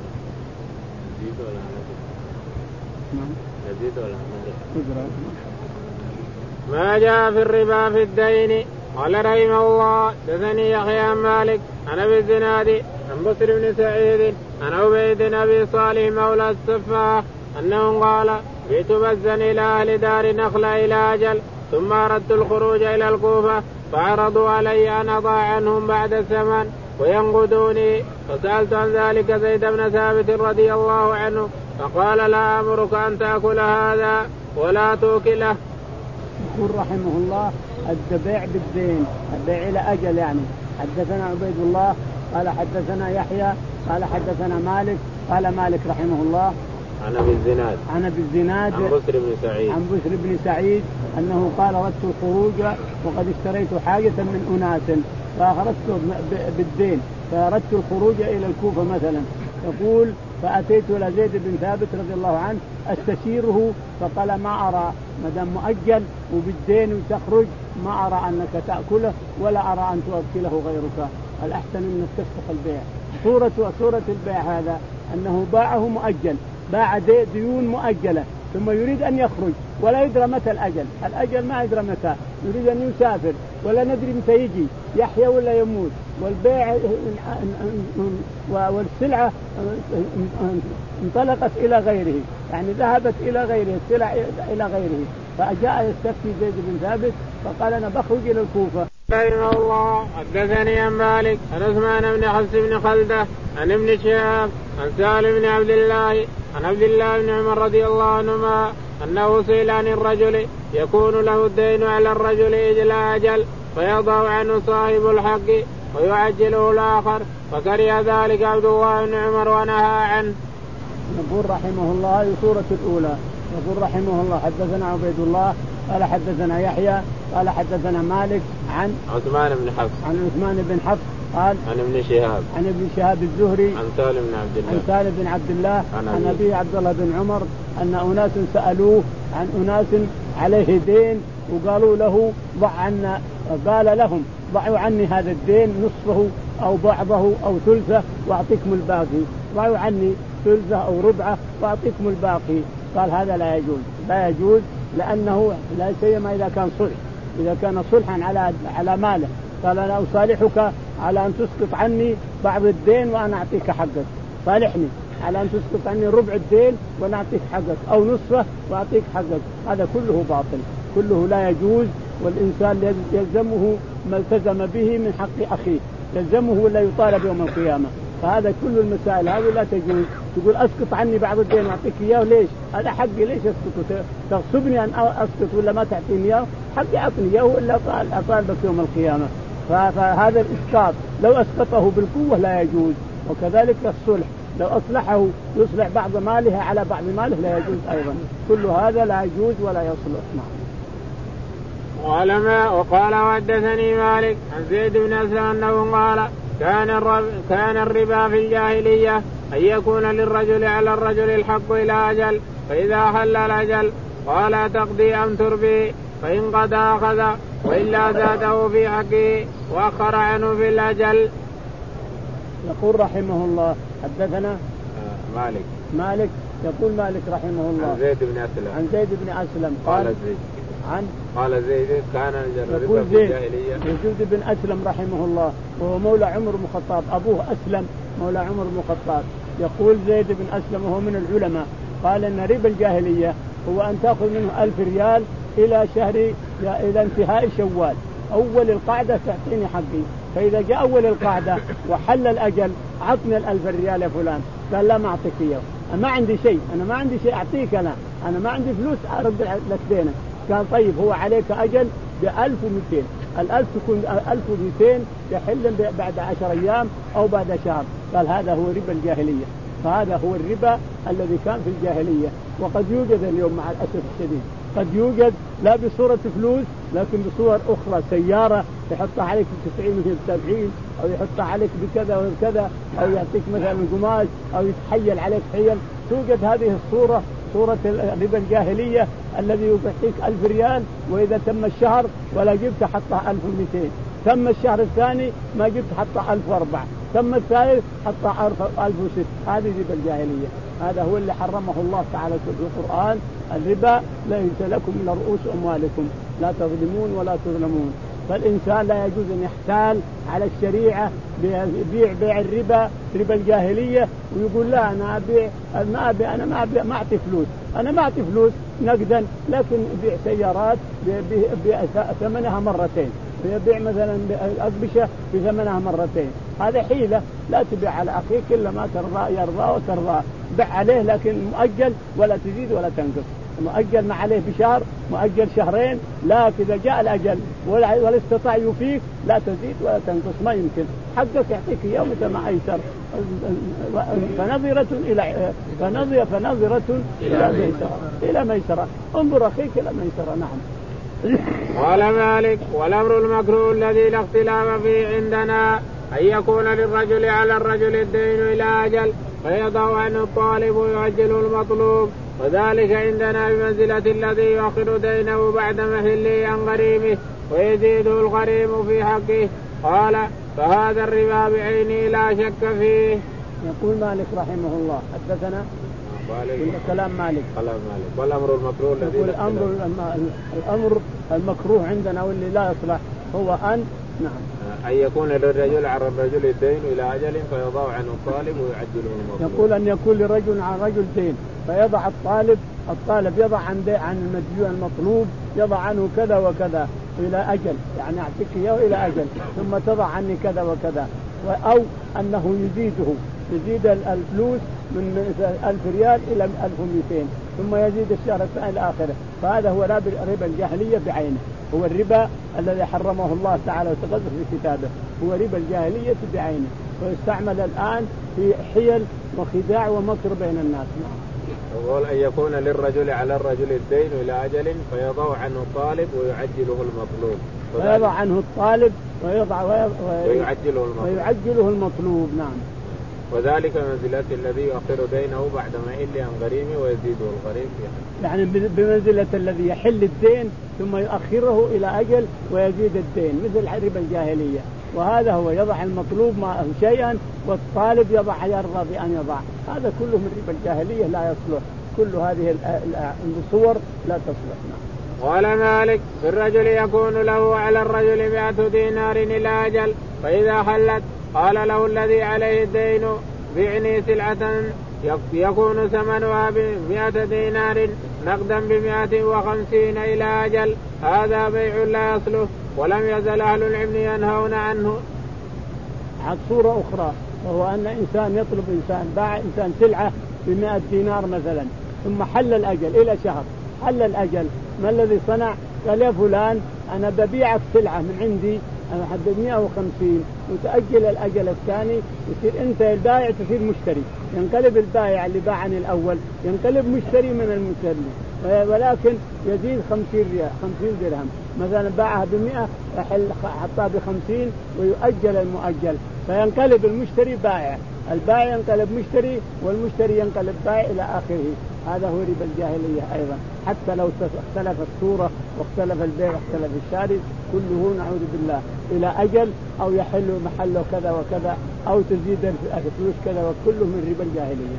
ما جاء في الربا في الدين. قال رحمه الله دثني يحيى عن مالك عن ابي الزناد عن بصر بن سعيد عن عبيد بن أبي صالح مولى السفاح أنه قال بئت بزا إلى أهل دار نخلة إلى أجل ثم أردت الخروج إلى الكوفة فعرضوا علي أن أضع عنهم بعد الثمن وينقدوني فسألت عن ذلك زيد بن ثابت رضي الله عنه فقال لا أمرك أن تأكل هذا ولا توكله. يقول رحمه الله البيع بالدين البيع إلى أجل يعني. حدثنا عبيد الله قال حدثنا يحيى قال حدثنا مالك قال مالك رحمه الله عن ابي الزناد عن ابي الزناد عن بسر بن سعيد عن بسر بن سعيد انه قال اردت الخروج وقد اشتريت حاجه من اناس فاخرجت بالدين فاردت الخروج الى الكوفه مثلا. يقول فاتيت الى زيد بن ثابت رضي الله عنه استشيره فقال ما ارى ما دام مؤجل وبالدين وتخرج ما ارى انك تاكله ولا ارى ان توكله غيرك، الاحسن انك تفسخ البيع. صوره صوره البيع هذا انه باعه مؤجل، باع ديون مؤجله ثم يريد ان يخرج ولا يدرى متى الاجل، الاجل ما يدرى متى، يريد ان يسافر ولا ندري متى يجي يحيى ولا يموت، والبيع والسلعه انطلقت الى غيره يعني ذهبت الى غيره السلع الى غيره. فجاء يستفتي زيد بن ثابت فقال انا بخرج الى الكوفه. رحمه الله حدثني عن مالك عن عثمان بن حفص بن خلدة عن ابن شهاب عن سالم بن عبد الله عن عبد الله بن عمر رضي الله عنهما انه سئل عن الرجل يكون له الدين على الرجل الى اجل فيضع عنه صاحب الحق ويعجله الاخر فكره ذلك عبد الله بن عمر ونهى عنه. يقول رحمه الله سورة الأولى. يقول رحمه الله حدثنا عبيد الله قال حدثنا يحيى قال حدثنا مالك عن عثمان بن حفص عن عثمان بن حفص قال عن ابن شهاب عن ابن شهاب الزهري عن سالم بن عبد الله عن سالم بن عبد الله عن أبي عبد الله بن عمر أن أناس سألوه عن أناس عليه دين وقالوا له ضع عنا، قال لهم ضعوا عني هذا الدين نصفه أو بعضه أو ثلثه وأعطيكم الباقي، ضعوا عني ثلثه أو ربعه وأعطيكم الباقي. قال هذا لا يجوز لا يجوز لأنه لا سيما إذا كان صلح، إذا كان صلحا على على ماله. قال أنا أصالحك على أن تسقط عني بعض الدين وأنا أعطيك حقك، صالحني على أن تسقط عني ربع الدين وأنا أعطيك حقك أو نصفه وأعطيك حقك. هذا كله باطل كله لا يجوز، والإنسان يلزمه ما التزم به من حق أخيه، يلزمه ولا يطالب يوم القيامة. فهذا كل المسائل هذه لا تجوز. تقول أسقط عني بعض الدين وأعطيك إياه، ليش؟ هذا حقي، ليش أسقط؟ تغصبني أن أسقط ولا ما تعطيني إياه؟ حقي أعطني إياه ولا أطالبك يوم القيامة. فهذا الإسقاط لو أسقطه بالقوة لا يجوز. وكذلك الصلح لو أصلحه يصلح بعض ماله على بعض ماله لا يجوز أيضا. كل هذا لا يجوز ولا يصلح. قال ما وقال وحدثني مالك عن زيد بن أسلم أنه قال كان الربا, كان الربا في الجاهلية أن يكون للرجل على الرجل الحق إلى أجل، فإذا حل الأجل قال تقضي أم تربي، فإن قد أخذ وإلا زاده في حقه وأخر عنه في الأجل. يقول رحمه الله حدثنا مالك مالك يقول مالك رحمه الله عن زيد بن أسلم عن زيد بن أسلم قال زيد عن قال زيد كان يقول زيد زيد بن أسلم رحمه الله وهو مولى عمر بن الخطاب، أبوه أسلم مولى عمر بن الخطاب. يقول زيد بن أسلم وهو من العلماء قال أن ربا الجاهلية هو أن تأخذ منه ألف ريال إلى شهر إلى انتهاء شوال، أول القاعدة تعطيني حقي، فإذا جاء أول القاعدة وحل الأجل عطني الألف ريال يا فلان، قال لا ما أعطيك إياه، أنا ما عندي شيء أنا ما عندي شيء أعطيك، أنا أنا ما عندي فلوس أرد لك دينك. قال طيب هو عليك أجل بألف ومئتين، الألف تكون ألف ومئتين يحل بعد عشر أيام أو بعد شهر. قال هذا هو ربا الجاهلية، فهذا هو الربا الذي كان في الجاهلية. وقد يوجد اليوم مع الأسف الشديد، قد يوجد لا بصورة فلوس لكن بصور أخرى، سيارة يحطها عليك بتسعين وهي بسبعين، أو يحطها عليك بكذا وكذا، أو يعطيك مثلا قماش، أو يتحيل عليك حيل. توجد هذه الصورة صورة ربا الجاهلية الذي يعطيك ألف ريال وإذا تم الشهر ولا جبت حطها ألف ومئتين، تم الشهر الثاني ما جبت حطها ألف وأربعة، تم الثالث حطها ألف وست. هذه ربا الجاهلية، هذا هو اللي حرمه الله تعالى في القرآن. الربا ليس لكم من رؤوس أموالكم لا تظلمون ولا تظلمون. فالإنسان لا يجوز أن يحتال على الشريعة بيع بيع الربا ربا الجاهلية ويقول لا أنا أبيع ما أبيع أنا ما أبيع ما أعطي فلوس أنا ما أعطي فلوس نقدا لكن بيع سيارات بثمنها مرتين يبيع مثلا أقبشة بثمنها مرتين هذا حيلة لا تبيع على أخيك إلا ما ترضى يرضى وترضى بيع عليه لكن مؤجل ولا تزيد ولا تنقص مؤجل ما عليه بشهر مؤجل شهرين لا إذا جاء الأجل ولا, ولا استطاع يفيك لا تزيد ولا تنقص ما يمكن حقك يعطيك يوم ما أيسر فنظرة إلى فنظرة فنظرة إلى ميسرة إلى ميسرة انظر أخيك إلى ميسرة. نعم. قال مالك والأمر المكروه الذي لا اختلاف فيه عندنا أن يكون للرجل على الرجل الدين إلى أجل فيضع عنه الطالب ويؤجل المطلوب وذلك عندنا بمنزلة الذي يؤخر دينه بعد محله عن غريمه ويزيده الغريم في حقه. قال فهذا الربا بعينه لا شك فيه. يقول مالك رحمه الله حدثنا كلام مالك كلام مالك والأمر المكروه الذي الأمر الأمر المكروه عندنا واللي لا يصلح هو أن نعم أن يكون للرجل على الرجل الدين إلى أجل فيضع عنه الطالب ويعجله المطلوب. يقول أن يكون لرجل على رجل دين فيضع الطالب الطالب يضع عن عن المديون المطلوب يضع عنه كذا وكذا إلى أجل يعني أعطيك إياه إلى أجل ثم تضع عني كذا وكذا أو أنه يزيده يزيد الفلوس من ألف ريال إلى ألف ومئتين ثم يزيد الشهر الثاني الآخرة فهذا هو ربا الجاهلية بعينه هو الربا الذي حرمه الله تعالى وتقدس في كتابه هو ربا الجاهلية بعينه ويستعمل الآن في حيل وخداع ومكر بين الناس. يقول أن يكون للرجل على الرجل الدين إلى أجل فيضع عنه الطالب ويعجله المطلوب ويضع عنه الطالب ويضع ويعجله المطلوب ويعجله المطلوب. نعم. وذلك منزلة الذي يؤخر دينه بعد ما يحل عن غريمه ويزيده الغريم فيه. يعني بمنزلة الذي يحل الدين ثم يؤخره إلى أجل ويزيد الدين مثل ربا الجاهلية وهذا هو يضع المطلوب ما شيئا والطالب يضع يرضى بأن يضع هذا كله من ربا الجاهلية لا يصلح كل هذه الصور لا تصلح. قال مالك في الرجل يكون له على الرجل مئة دينار إلى أجل فإذا حلت قال له الذي عليه الدين بعني سلعة يكون ثمنها بمئة دينار نقدا بمئة وخمسين إلى أجل هذا بيع لا يصلح ولم يزل أهل العلم ينهون عنه. عاد صورة أخرى وهو أن إنسان يطلب إنسان باع إنسان سلعة بمئة دينار مثلا ثم حل الأجل إلى شهر حل الأجل ما الذي صنع؟ قال يا فلان أنا ببيعك سلعة من عندي أنا حد مئة وخمسين وتأجل الأجل الثاني يصير أنت البائع تصير مشتري ينقلب البائع اللي باعني الأول ينقلب مشتري من المشتري ولكن يزيد خمسين ريال خمسين درهم مثلا باعها بمئة حطها بخمسين ويؤجل المؤجل فينقلب المشتري بائع البائع ينقلب مشتري والمشتري ينقلب بائع إلى آخره. هذا هو ربا الجاهلية أيضا حتى لو اختلف الصورة واختلف البيع واختلف الشاري كله نعوذ بالله إلى أجل أو يحل محله كذا وكذا أو تزيد الفلوس كذا وكله من ربا الجاهلية.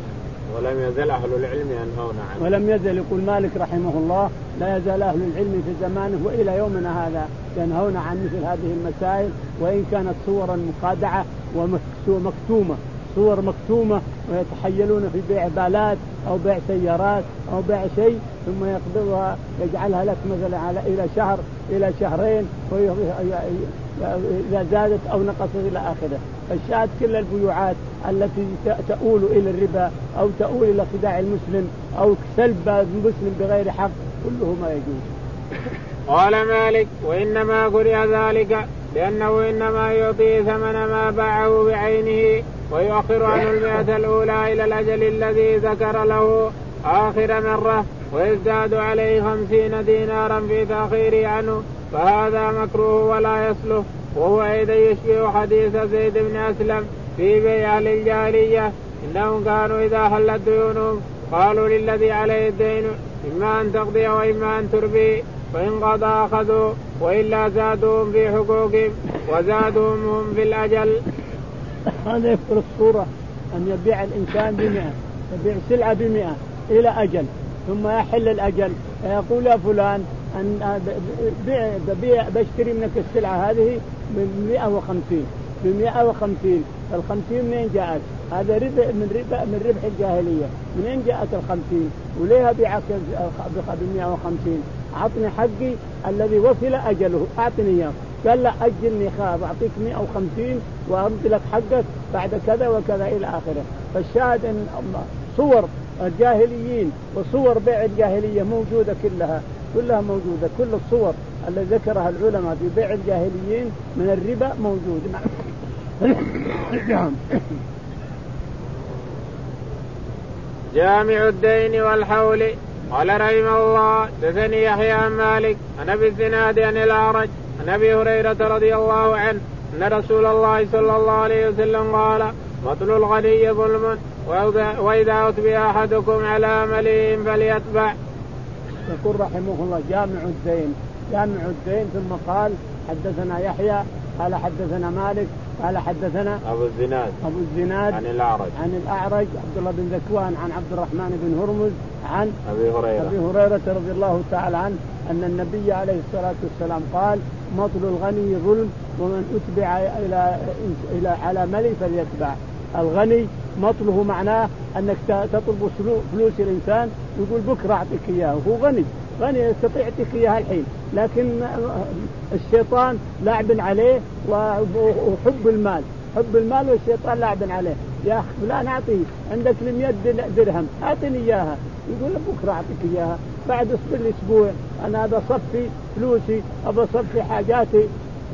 ولم يزل أهل العلم ينهون عنه. ولم يزل يقول مالك رحمه الله لا يزال أهل العلم في زمانه وإلى يومنا هذا ينهون عن مثل هذه المسائل وإن كانت صورا مخادعة ومكتومة صور مكتومة ويتحيلون في بيع بالات أو بيع سيارات أو بيع شيء ثم يقبضها يجعلها لك مثلا على إلى شهر إلى شهرين إذا زادت أو نقصت إلى آخره. فالشاهد كل البيوعات التي تؤول إلى الربا أو تؤول إلى خداع المسلم أو سلب المسلم بغير حق كله ما يجوز. قال مالك وإنما كره ذلك لأنه إنما يعطي ثمن ما باعه بعينه ويؤخر عنه المئة الأولى إلى الأجل الذي ذكر له آخر مرة ويزداد عليه خمسين دينارا في تأخيره عنه فهذا مكروه ولا يصلح وهو أيضا يشبه حديث زيد بن أسلم في بيع أهل الجاهلية إنهم كانوا إذا حلت ديونهم قالوا للذي عليه الدين إما أن تقضي وإما أن تربي فإن قضى أخذوا وإلا زادوهم في حقوقهم وزادوهم هم في الأجل. هذا يذكر الصورة أن يبيع الإنسان بمئة يبيع سلعة بمئة إلى أجل ثم يحل الأجل يقول يا فلان أن بيع بشتري منك السلعة هذه من مئة وخمسين بمئة وخمسين، الخمسين منين جاءت؟ هذا ربح من ربح من ربح الجاهلية. منين جاءت الخمسين؟ وليها بيعك بمئة وخمسين؟ أعطني حقي الذي وصل أجله، أعطني إياه. قال لا أجلني خاب، أعطيك مئة وخمسين وأرد لك حقك بعد كذا وكذا إلى آخره. فالشاهد أن صور الجاهليين وصور بيع الجاهلية موجودة كلها كلها موجودة. كل الصور التي ذكرها العلماء في بيع الجاهليين من الربا موجود. جامع الدين والحول. قال رحمه الله حدثني يحيى عن مالك عن ابي الزناد عن الاعرج عن ابي هريره رضي الله عنه ان رسول الله صلى الله عليه وسلم قال مطل الغني ظلم واذا اتبع احدكم على مليء فليتبع. يقول رحمه الله جامع الدين جامع الدين ثم قال حدثنا يحيى قال حدثنا مالك قال حدثنا ابو الزناد ابو الزناد عن الاعرج عن الاعرج عبد الله بن ذكوان عن عبد الرحمن بن هرمز عن ابي هريره ابي هريره رضي الله تعالى عنه ان النبي عليه الصلاه والسلام قال مطل الغني ظلم ومن اتبع الى الى على ملي فليتبع. الغني مطله معناه انك تطلب فلوس الانسان يقول بكره اعطيك اياه، هو غني غني يستطيع يعطيك اياها الحين، لكن الشيطان لاعب عليه وحب المال حب المال والشيطان لاعب عليه. يا اخي فلان اعطيه عندك لمية درهم اعطني اياها، يقول بكره اعطيك اياها، بعد اصبر لي اسبوع انا ابى اصفي فلوسي ابى اصفي حاجاتي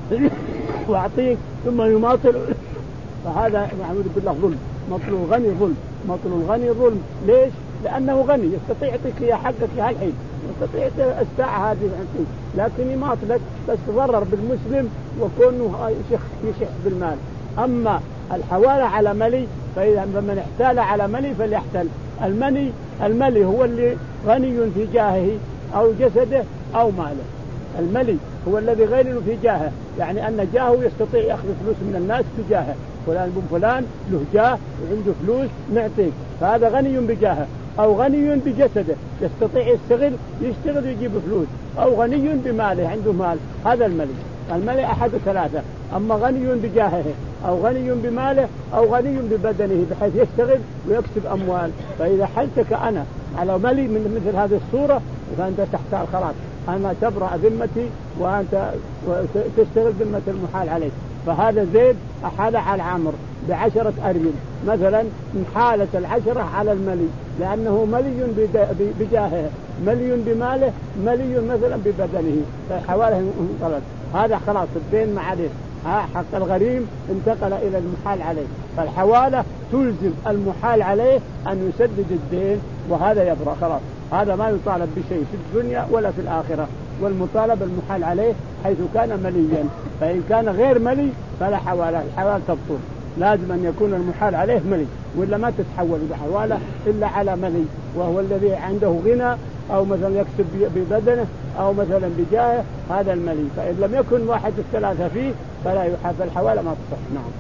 واعطيك، ثم يماطل. فهذا نعوذ بالله ظلم. مطل الغني ظلم مطل الغني ظلم. ليش؟ لأنه غني يستطيع يعطيك يا حقك يا الحين، يستطيع الساعة هذه عنك، لكن يماطلك بس تضرر بالمسلم وكونه يشح بالمال. أما الحوالة على ملي فإذا من احتال على ملي فليحتل. المني الملي هو اللي غني في جاهه أو جسده أو ماله. الملي هو الذي غني في جاهه، يعني أن جاهه يستطيع يأخذ فلوس من الناس بجاهه، فلان بن فلان له جاه وعنده فلوس نعطيك، فهذا غني بجاهه. أو غني بجسده يستطيع يشتغل يشتغل ويجيب فلوس، أو غني بماله عنده مال، هذا الملي. الملي أحد ثلاثة، أما غني بجاهه أو غني بماله أو غني ببدنه بحيث يشتغل ويكسب أموال. فإذا حلتك أنا على ملي من مثل هذه الصورة فأنت تحتال خلاص، أنا تبرأ ذمتي وأنت تشتغل ذمة المحال عليك. فهذا زيد أحال على عمرو بعشرة أريل مثلا، من حالة العشرة على الملي، لأنه ملي بجاهه ملي بماله ملي مثلا ببدنه، فحواله انقلب. هذا خلاص الدين ما عليه، حق الغريم انتقل إلى المحال عليه. فالحوالة تلزم المحال عليه أن يسدد الدين وهذا يبرأ خلاص. هذا ما يطالب بشيء في الدنيا ولا في الآخرة، والمطالب المحال عليه حيث كان مليا. فإن كان غير ملي فلا حوالة، الحوالة تبطل، لازم أن يكون المحال عليه ملي، وإلا ما تتحول بحوالة إلا على ملي، وهو الذي عنده غنى أو مثلا يكسب ببدنه أو مثلا بجاهه، هذا الملي. فإن لم يكن واحد الثلاثة فيه فلا يحاسب، الحوالة ما تصح. نعم.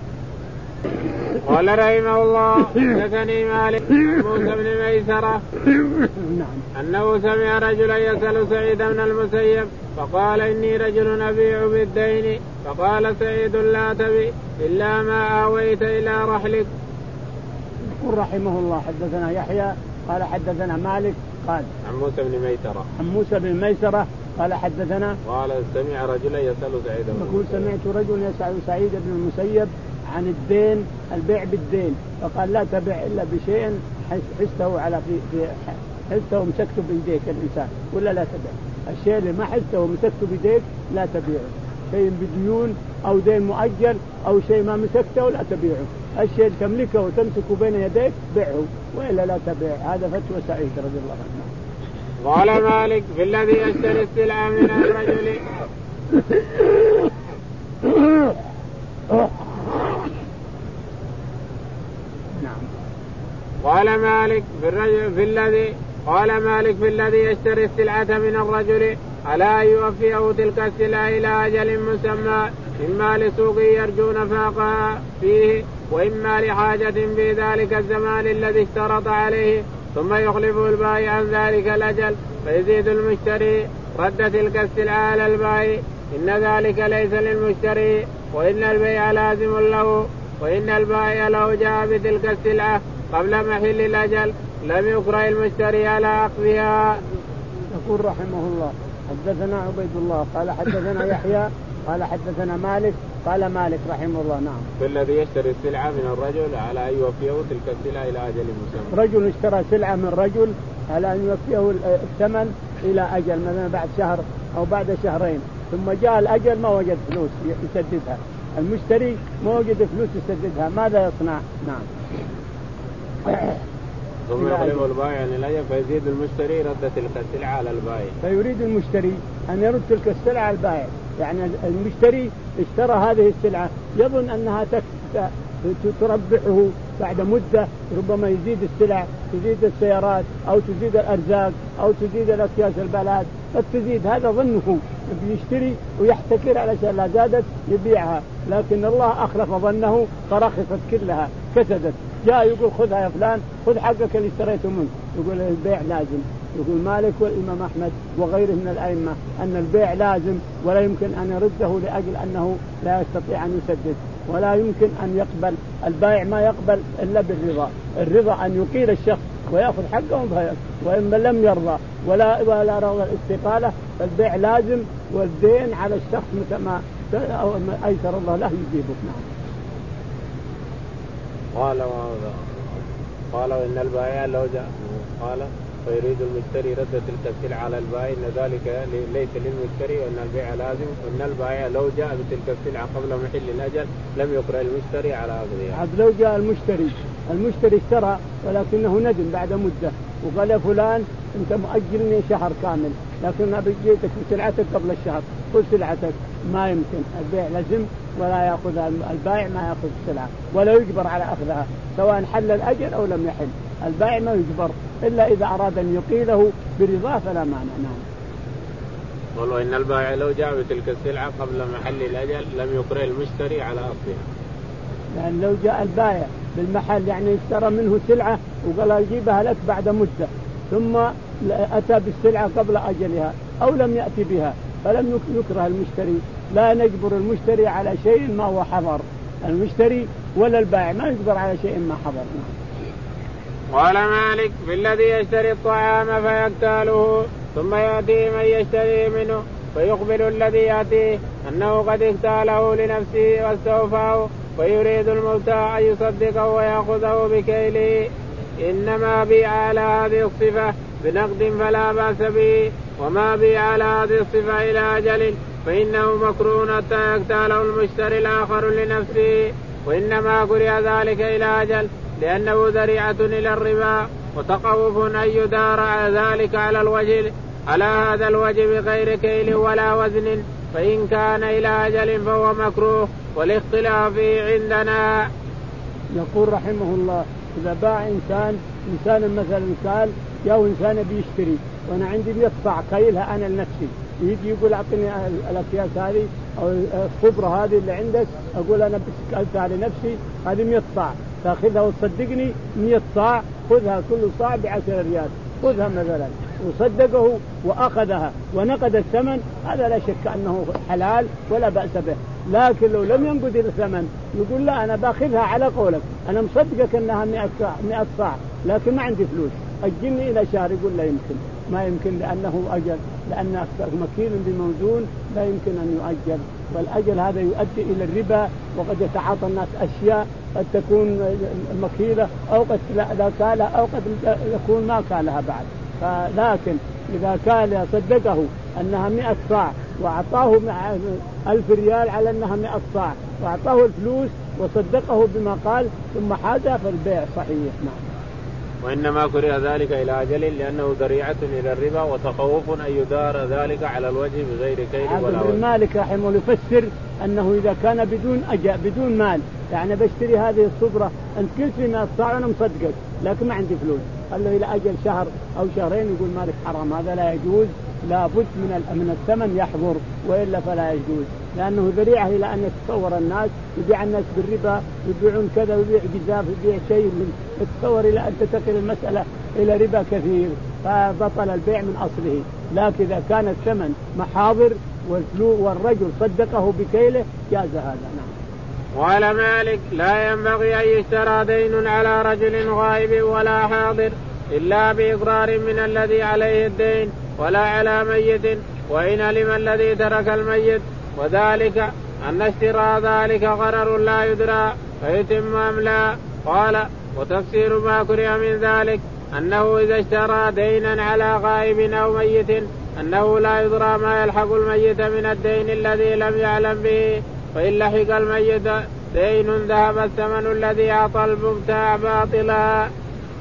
قال رحمه الله حدثني مالك موسى بن ميسرة نعم. أنه سمع رجلا يسأل سعيد بن المسيب فقال إني رجل أبيع بالدين، فقال سعيد لا تبي إلا ما آويت إلى رحلك. يقول رحمه الله حدثنا يحيى قال حدثنا مالك قال عن موسى بن ميسرة عن موسى بن ميسرة قال حدثنا قال سمع رجلا يسأل سعيد بن يقول سمعت رجل يسأل سعيد بن المسيب عن الدين، البيع بالدين، فقال لا تبع إلا بشيء حسته على في في حسته ومسكته بيديك الإنسان، ولا لا تبع الشيء اللي ما حسته ومسكته بيديك لا تبيعه. شيء بديون أو دين مؤجل أو شيء ما مسكته ولا تبيعه. الشيء اللي تملكه وتمسكه بين يديك بيعه، وإلا لا تبيع. هذا فتوى سعيد رضي الله عنه. قال مالك في الذي يشتري السلعة من الرجل. قال مالك في الرجل في الذي قال مالك في الذي يشتري السلعة من الرجل ألا يوفيه تلك السلعة إلى أجل مسمى، إما لسوق يرجو نفاقها فيه وإما لحاجة في ذلك الزمان الذي اشترط عليه، ثم يخلف البائع عن ذلك الأجل فيزيد المشتري رد تلك السلعة على البائع إن ذلك ليس للمشتري وإن البيع لازم له وإن البائع لو جاء بتلك السلعة قبل محل الأجل لم يكره المشتري على أخذها. يقول رحمه الله حدثنا عبيد الله قال حدثنا يحيى قال حدثنا مالك قال مالك رحمه الله نعم. بالذي يشتري السلعة من الرجل على أن يوفيه تلك السلعة إلى أجل مسمى. رجل اشترى سلعة من رجل على أن يوفيه الثمن إلى أجل مثلا بعد شهر أو بعد شهرين ثم جاء الأجل ما وجد فلوس يسددها المشتري ما وجد فلوس يسددها ماذا يصنع؟ نعم. ثم يقلب البائع عن الأجل فيزيد المشتري رد تلك السلعة على البائع. فيريد المشتري أن يرد تلك السلعة على البائع يعني المشتري اشترى هذه السلعة يظن أنها تربحه بعد مدة ربما يزيد السلع تزيد السيارات أو تزيد الأرزاق أو تزيد الأكياس البلاد قد تزيد هذا ظنه بيشتري ويحتكر علشان لا زادت يبيعها لكن الله أخلف ظنه فرخصت كلها كسدت جاء يقول خذها يا فلان خذ حقك اللي اشتريته منه يقول البيع لازم. يقول مالك والإمام أحمد وغيره من الأئمة أن البيع لازم ولا يمكن أن يرده لأجل أنه لا يستطيع أن يسدد ولا يمكن أن يقبل البائع ما يقبل إلا بالرضا. الرضا أن يقيل الشخص ويأخذ حقه وإن لم يرضى ولا ولا رضى الاستقالة فالبيع لازم والدين على الشخص متى ما أيسر الله له يجيبه. نعم. قال قال إن البائع لو جاء قال فيريد المشتري رد تلك السلعة على البائع إن ذلك ليس للمشتري وإن البيع لازم وإن البائع لو جاء بتلك السلعة قبل محل الأجل لم يكره المشتري على أخذها. عاد لو جاء المشتري المشتري اشترى ولكنه ندم بعد مدة وقال يا فلان أنت مؤجلني شهر كامل لكن أنا بجيتك بسلعتك قبل الشهر خذ سلعتك ما يمكن البيع لازم ولا يأخذ البائع ما يأخذ السلعة ولا يجبر على أخذها سواء حل الأجل أو لم يحل البائع ما يجبر إلا إذا أراد أن يقيله برضاه فلا مانع. نعم. قالوا إن البائع لو جاء بتلك السلعة قبل محل الأجل لم يكره المشتري على أصلها. يعني لو جاء البائع بالمحل يعني اشترى منه سلعة وقال أجيبها لك بعد مدة ثم أتى بالسلعة قبل أجلها أو لم يأتي بها فلم يكره المشتري. لا نجبر المشتري على شيء ما هو حضر المشتري ولا البائع ما يجبر على شيء ما حضر. قال مالك بالذي يشتري الطعام فيقتاله ثم يأتي من يشتري منه فيقبل الذي يأتيه أنه قد اقتاله لنفسه واستوفاه ويريد المبتاع أن يصدقه ويأخذه بكيله إنما بيع على هذه الصفة بنقد فلا بأس به وما بيع على هذه الصفة إلى أجل فإنه مكروه حتى يقتاله المشتري الآخر لنفسه وإنما كره ذلك إلى أجل لأنه ذريعة إلى الربا وتقوف أن يدار ذلك على الوجه على هذا الوجه بغير كيل ولا وزن فإن كان إلى أجل فهو مكروه والاختلاف عندنا. يقول رحمه الله إذا باع إنسان إنسان مثلا قال جاء إنسان بيشتري وأنا عندي مئة صاع كيلها أنا لنفسي يجي يقول أعطني الأكياس هذه أو الخبرة هذه اللي عندك أقول أنا بسكلتها لنفسي هذه مئة صاع تأخذها وتصدقني مئة صاع خذها كل صاع بعشر ريال خذها مثلا وصدقه وأخذها ونقد الثمن هذا لا شك أنه حلال ولا بأس به. لكن لو لم ينقد الثمن يقول لا أنا باخذها على قولك أنا مصدقك أنها مئة صاع لكن ما عندي فلوس أجلني إلى شهر يقول لا يمكن ما يمكن لأنه أجل لأن مكيل بموزون لا يمكن أن يؤجل والأجل هذا يؤدي إلى الربا وقد يتعاطى الناس أشياء قد تكون مكيلة أو قد لا كالها أو قد يكون ما كالها بعد. لكن إذا كان صدقه أنها مئة صاع وأعطاه ألف ريال على أنها مئة صاع وأعطاه الفلوس وصدقه بما قال ثم حاجة فالبيع صحيح. نعم. وإنما كره ذلك إلى أجل لأنه ذريعة إلى الربا وتخوف أن يدار ذلك على الوجه بغير كيل ولا وزن. مالك رحمه الله يفسر أنه إذا كان بدون أجل بدون مال يعني بشتري هذه الصبرة أنت قلت لي مئة صاع أنا مصدقك لكن ما عندي فلوس قال له إلى أجل شهر أو شهرين يقول مالك حرام هذا لا يجوز لابد من من الثمن يحضر وإلا فلا يجوز لأنه ذريعة إلى أن يتصور الناس يبيع الناس بالربا يبيعون كذا ويبيع جزاف يبيع شيء يتصور إلى أن تتقل المسألة إلى ربا كثير فبطل البيع من أصله. لكن إذا كان الثمن محاضر والرجل صدقه بكيله جاز هذا. نعم. وعلى مالك لا ينبغي أن يشترى دين على رجل غائب ولا حاضر إلا بإقرار من الذي عليه الدين ولا على ميت وإن علم الذي ترك الميت، وذلك أن اشترى ذلك غرر لا يدرى فيتم أم لا. قال وتفسير ما كره من ذلك أنه إذا اشترى دينا على غائب أو ميت أنه لا يدرى ما يلحق الميت من الدين الذي لم يعلم به، فإن لحق الميت دين ذهب الثمن الذي أعطى المبتاع باطلا.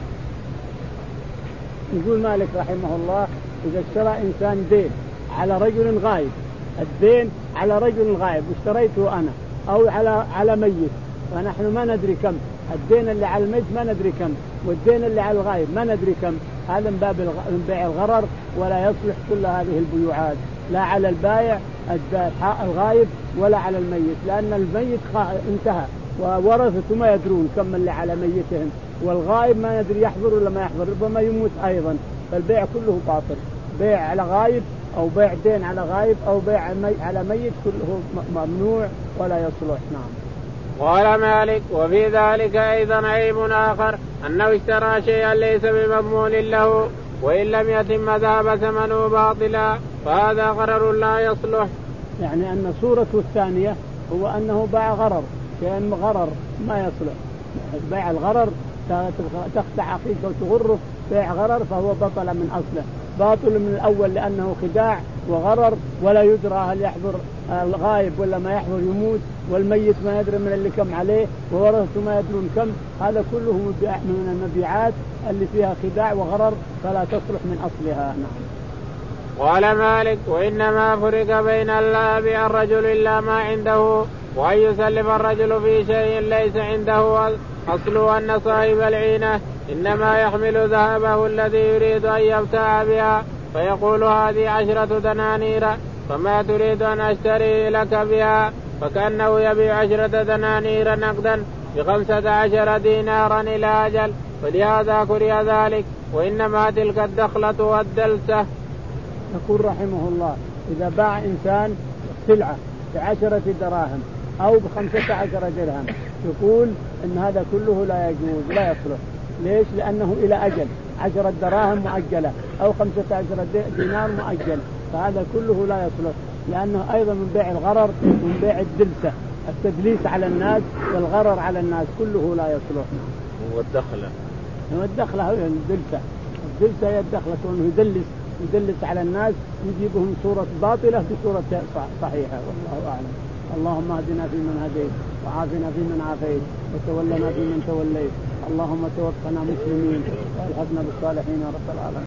يقول مالك رحمه الله إذا اشترى إنسان دين على رجل غائب، الدين على رجل غائب واشتريته أنا أو على على ميت، فنحن ما ندري كم الدين اللي على الميت، ما ندري كم، والدين اللي على الغائب ما ندري كم. هذا من باب بيع الغرر، ولا يصلح كل هذه البيوعات لا على البائع الغائب ولا على الميت، لأن الميت انتهى وورثته ما يدرون كم اللي على ميتهم، والغائب ما ندري يحضر ولا ما يحضر، ربما يموت أيضا، فالبيع كله باطل. بيع على غائب أو بيع دين على غائب أو بيع على ميت كله ممنوع ولا يصلح. نعم. قال مالك وفي ذلك أيضا عيب آخر أنه اشترى شيئا ليس بمضمون له وإن لم يتم ذهب ثمنه باطلا، فهذا غرر لا يصلح. يعني أن صورته الثانية هو أنه باع غرر، شيئا غرر ما يصلح. بيع الغرر تخدع أخيك وتغره، بيع غرر فهو بطل من أصله، باطل من الأول لأنه خداع وغرر، ولا يدرى هل يحضر الغائب ولا ما يحضر، يموت والميت ما يدري من اللي كم عليه وورثته ما يدرون كم. هذا كله من المبيعات اللي فيها خداع وغرر فلا تصلح من أصلها. نعم. قال مالك وإنما فرق بين لا يبيع الرجل إلا ما عنده وأن يسلف الرجل في شيء ليس عنده أصله أن صاحب العينة إنما يحمل ذهبه الذي يريد أن يبتاع بها فيقول هذه عشرة دنانير فما تريد أن أشتري لك بها، فكأنه يبيع عشرة دنانير نقدا بخمسة عشر دينارا إلى أجل، فلهذا كره ذلك، وإنما تلك الدخلة والدلسة. يقول رحمه الله إذا باع إنسان سلعة بعشرة دراهم أو بخمسة عشر درهم، يقول إن هذا كله لا يجوز لا يصلح. ليش؟ لأنه إلى أجل، عشرة دراهم مؤجلة أو خمسة عشر دينار مؤجل، فهذا كله لا يصلح، لأنه أيضا من بيع الغرر ومن بيع الدلسة، التدليس على الناس والغرر على الناس كله لا يصلح. والدخلة والدخلة هي الدلسة، الدلسة هي الدخلة، وأنه يدلس يدلس على الناس يجيبهم صورة باطلة بصورة صحيحة، والله أعلم. اللهم اهدنا فيمن هديت وعافنا فيمن عافيت وتولنا فيمن توليت، اللهم توفنا مسلمين والحقنا بالصالحين يا رب العالمين.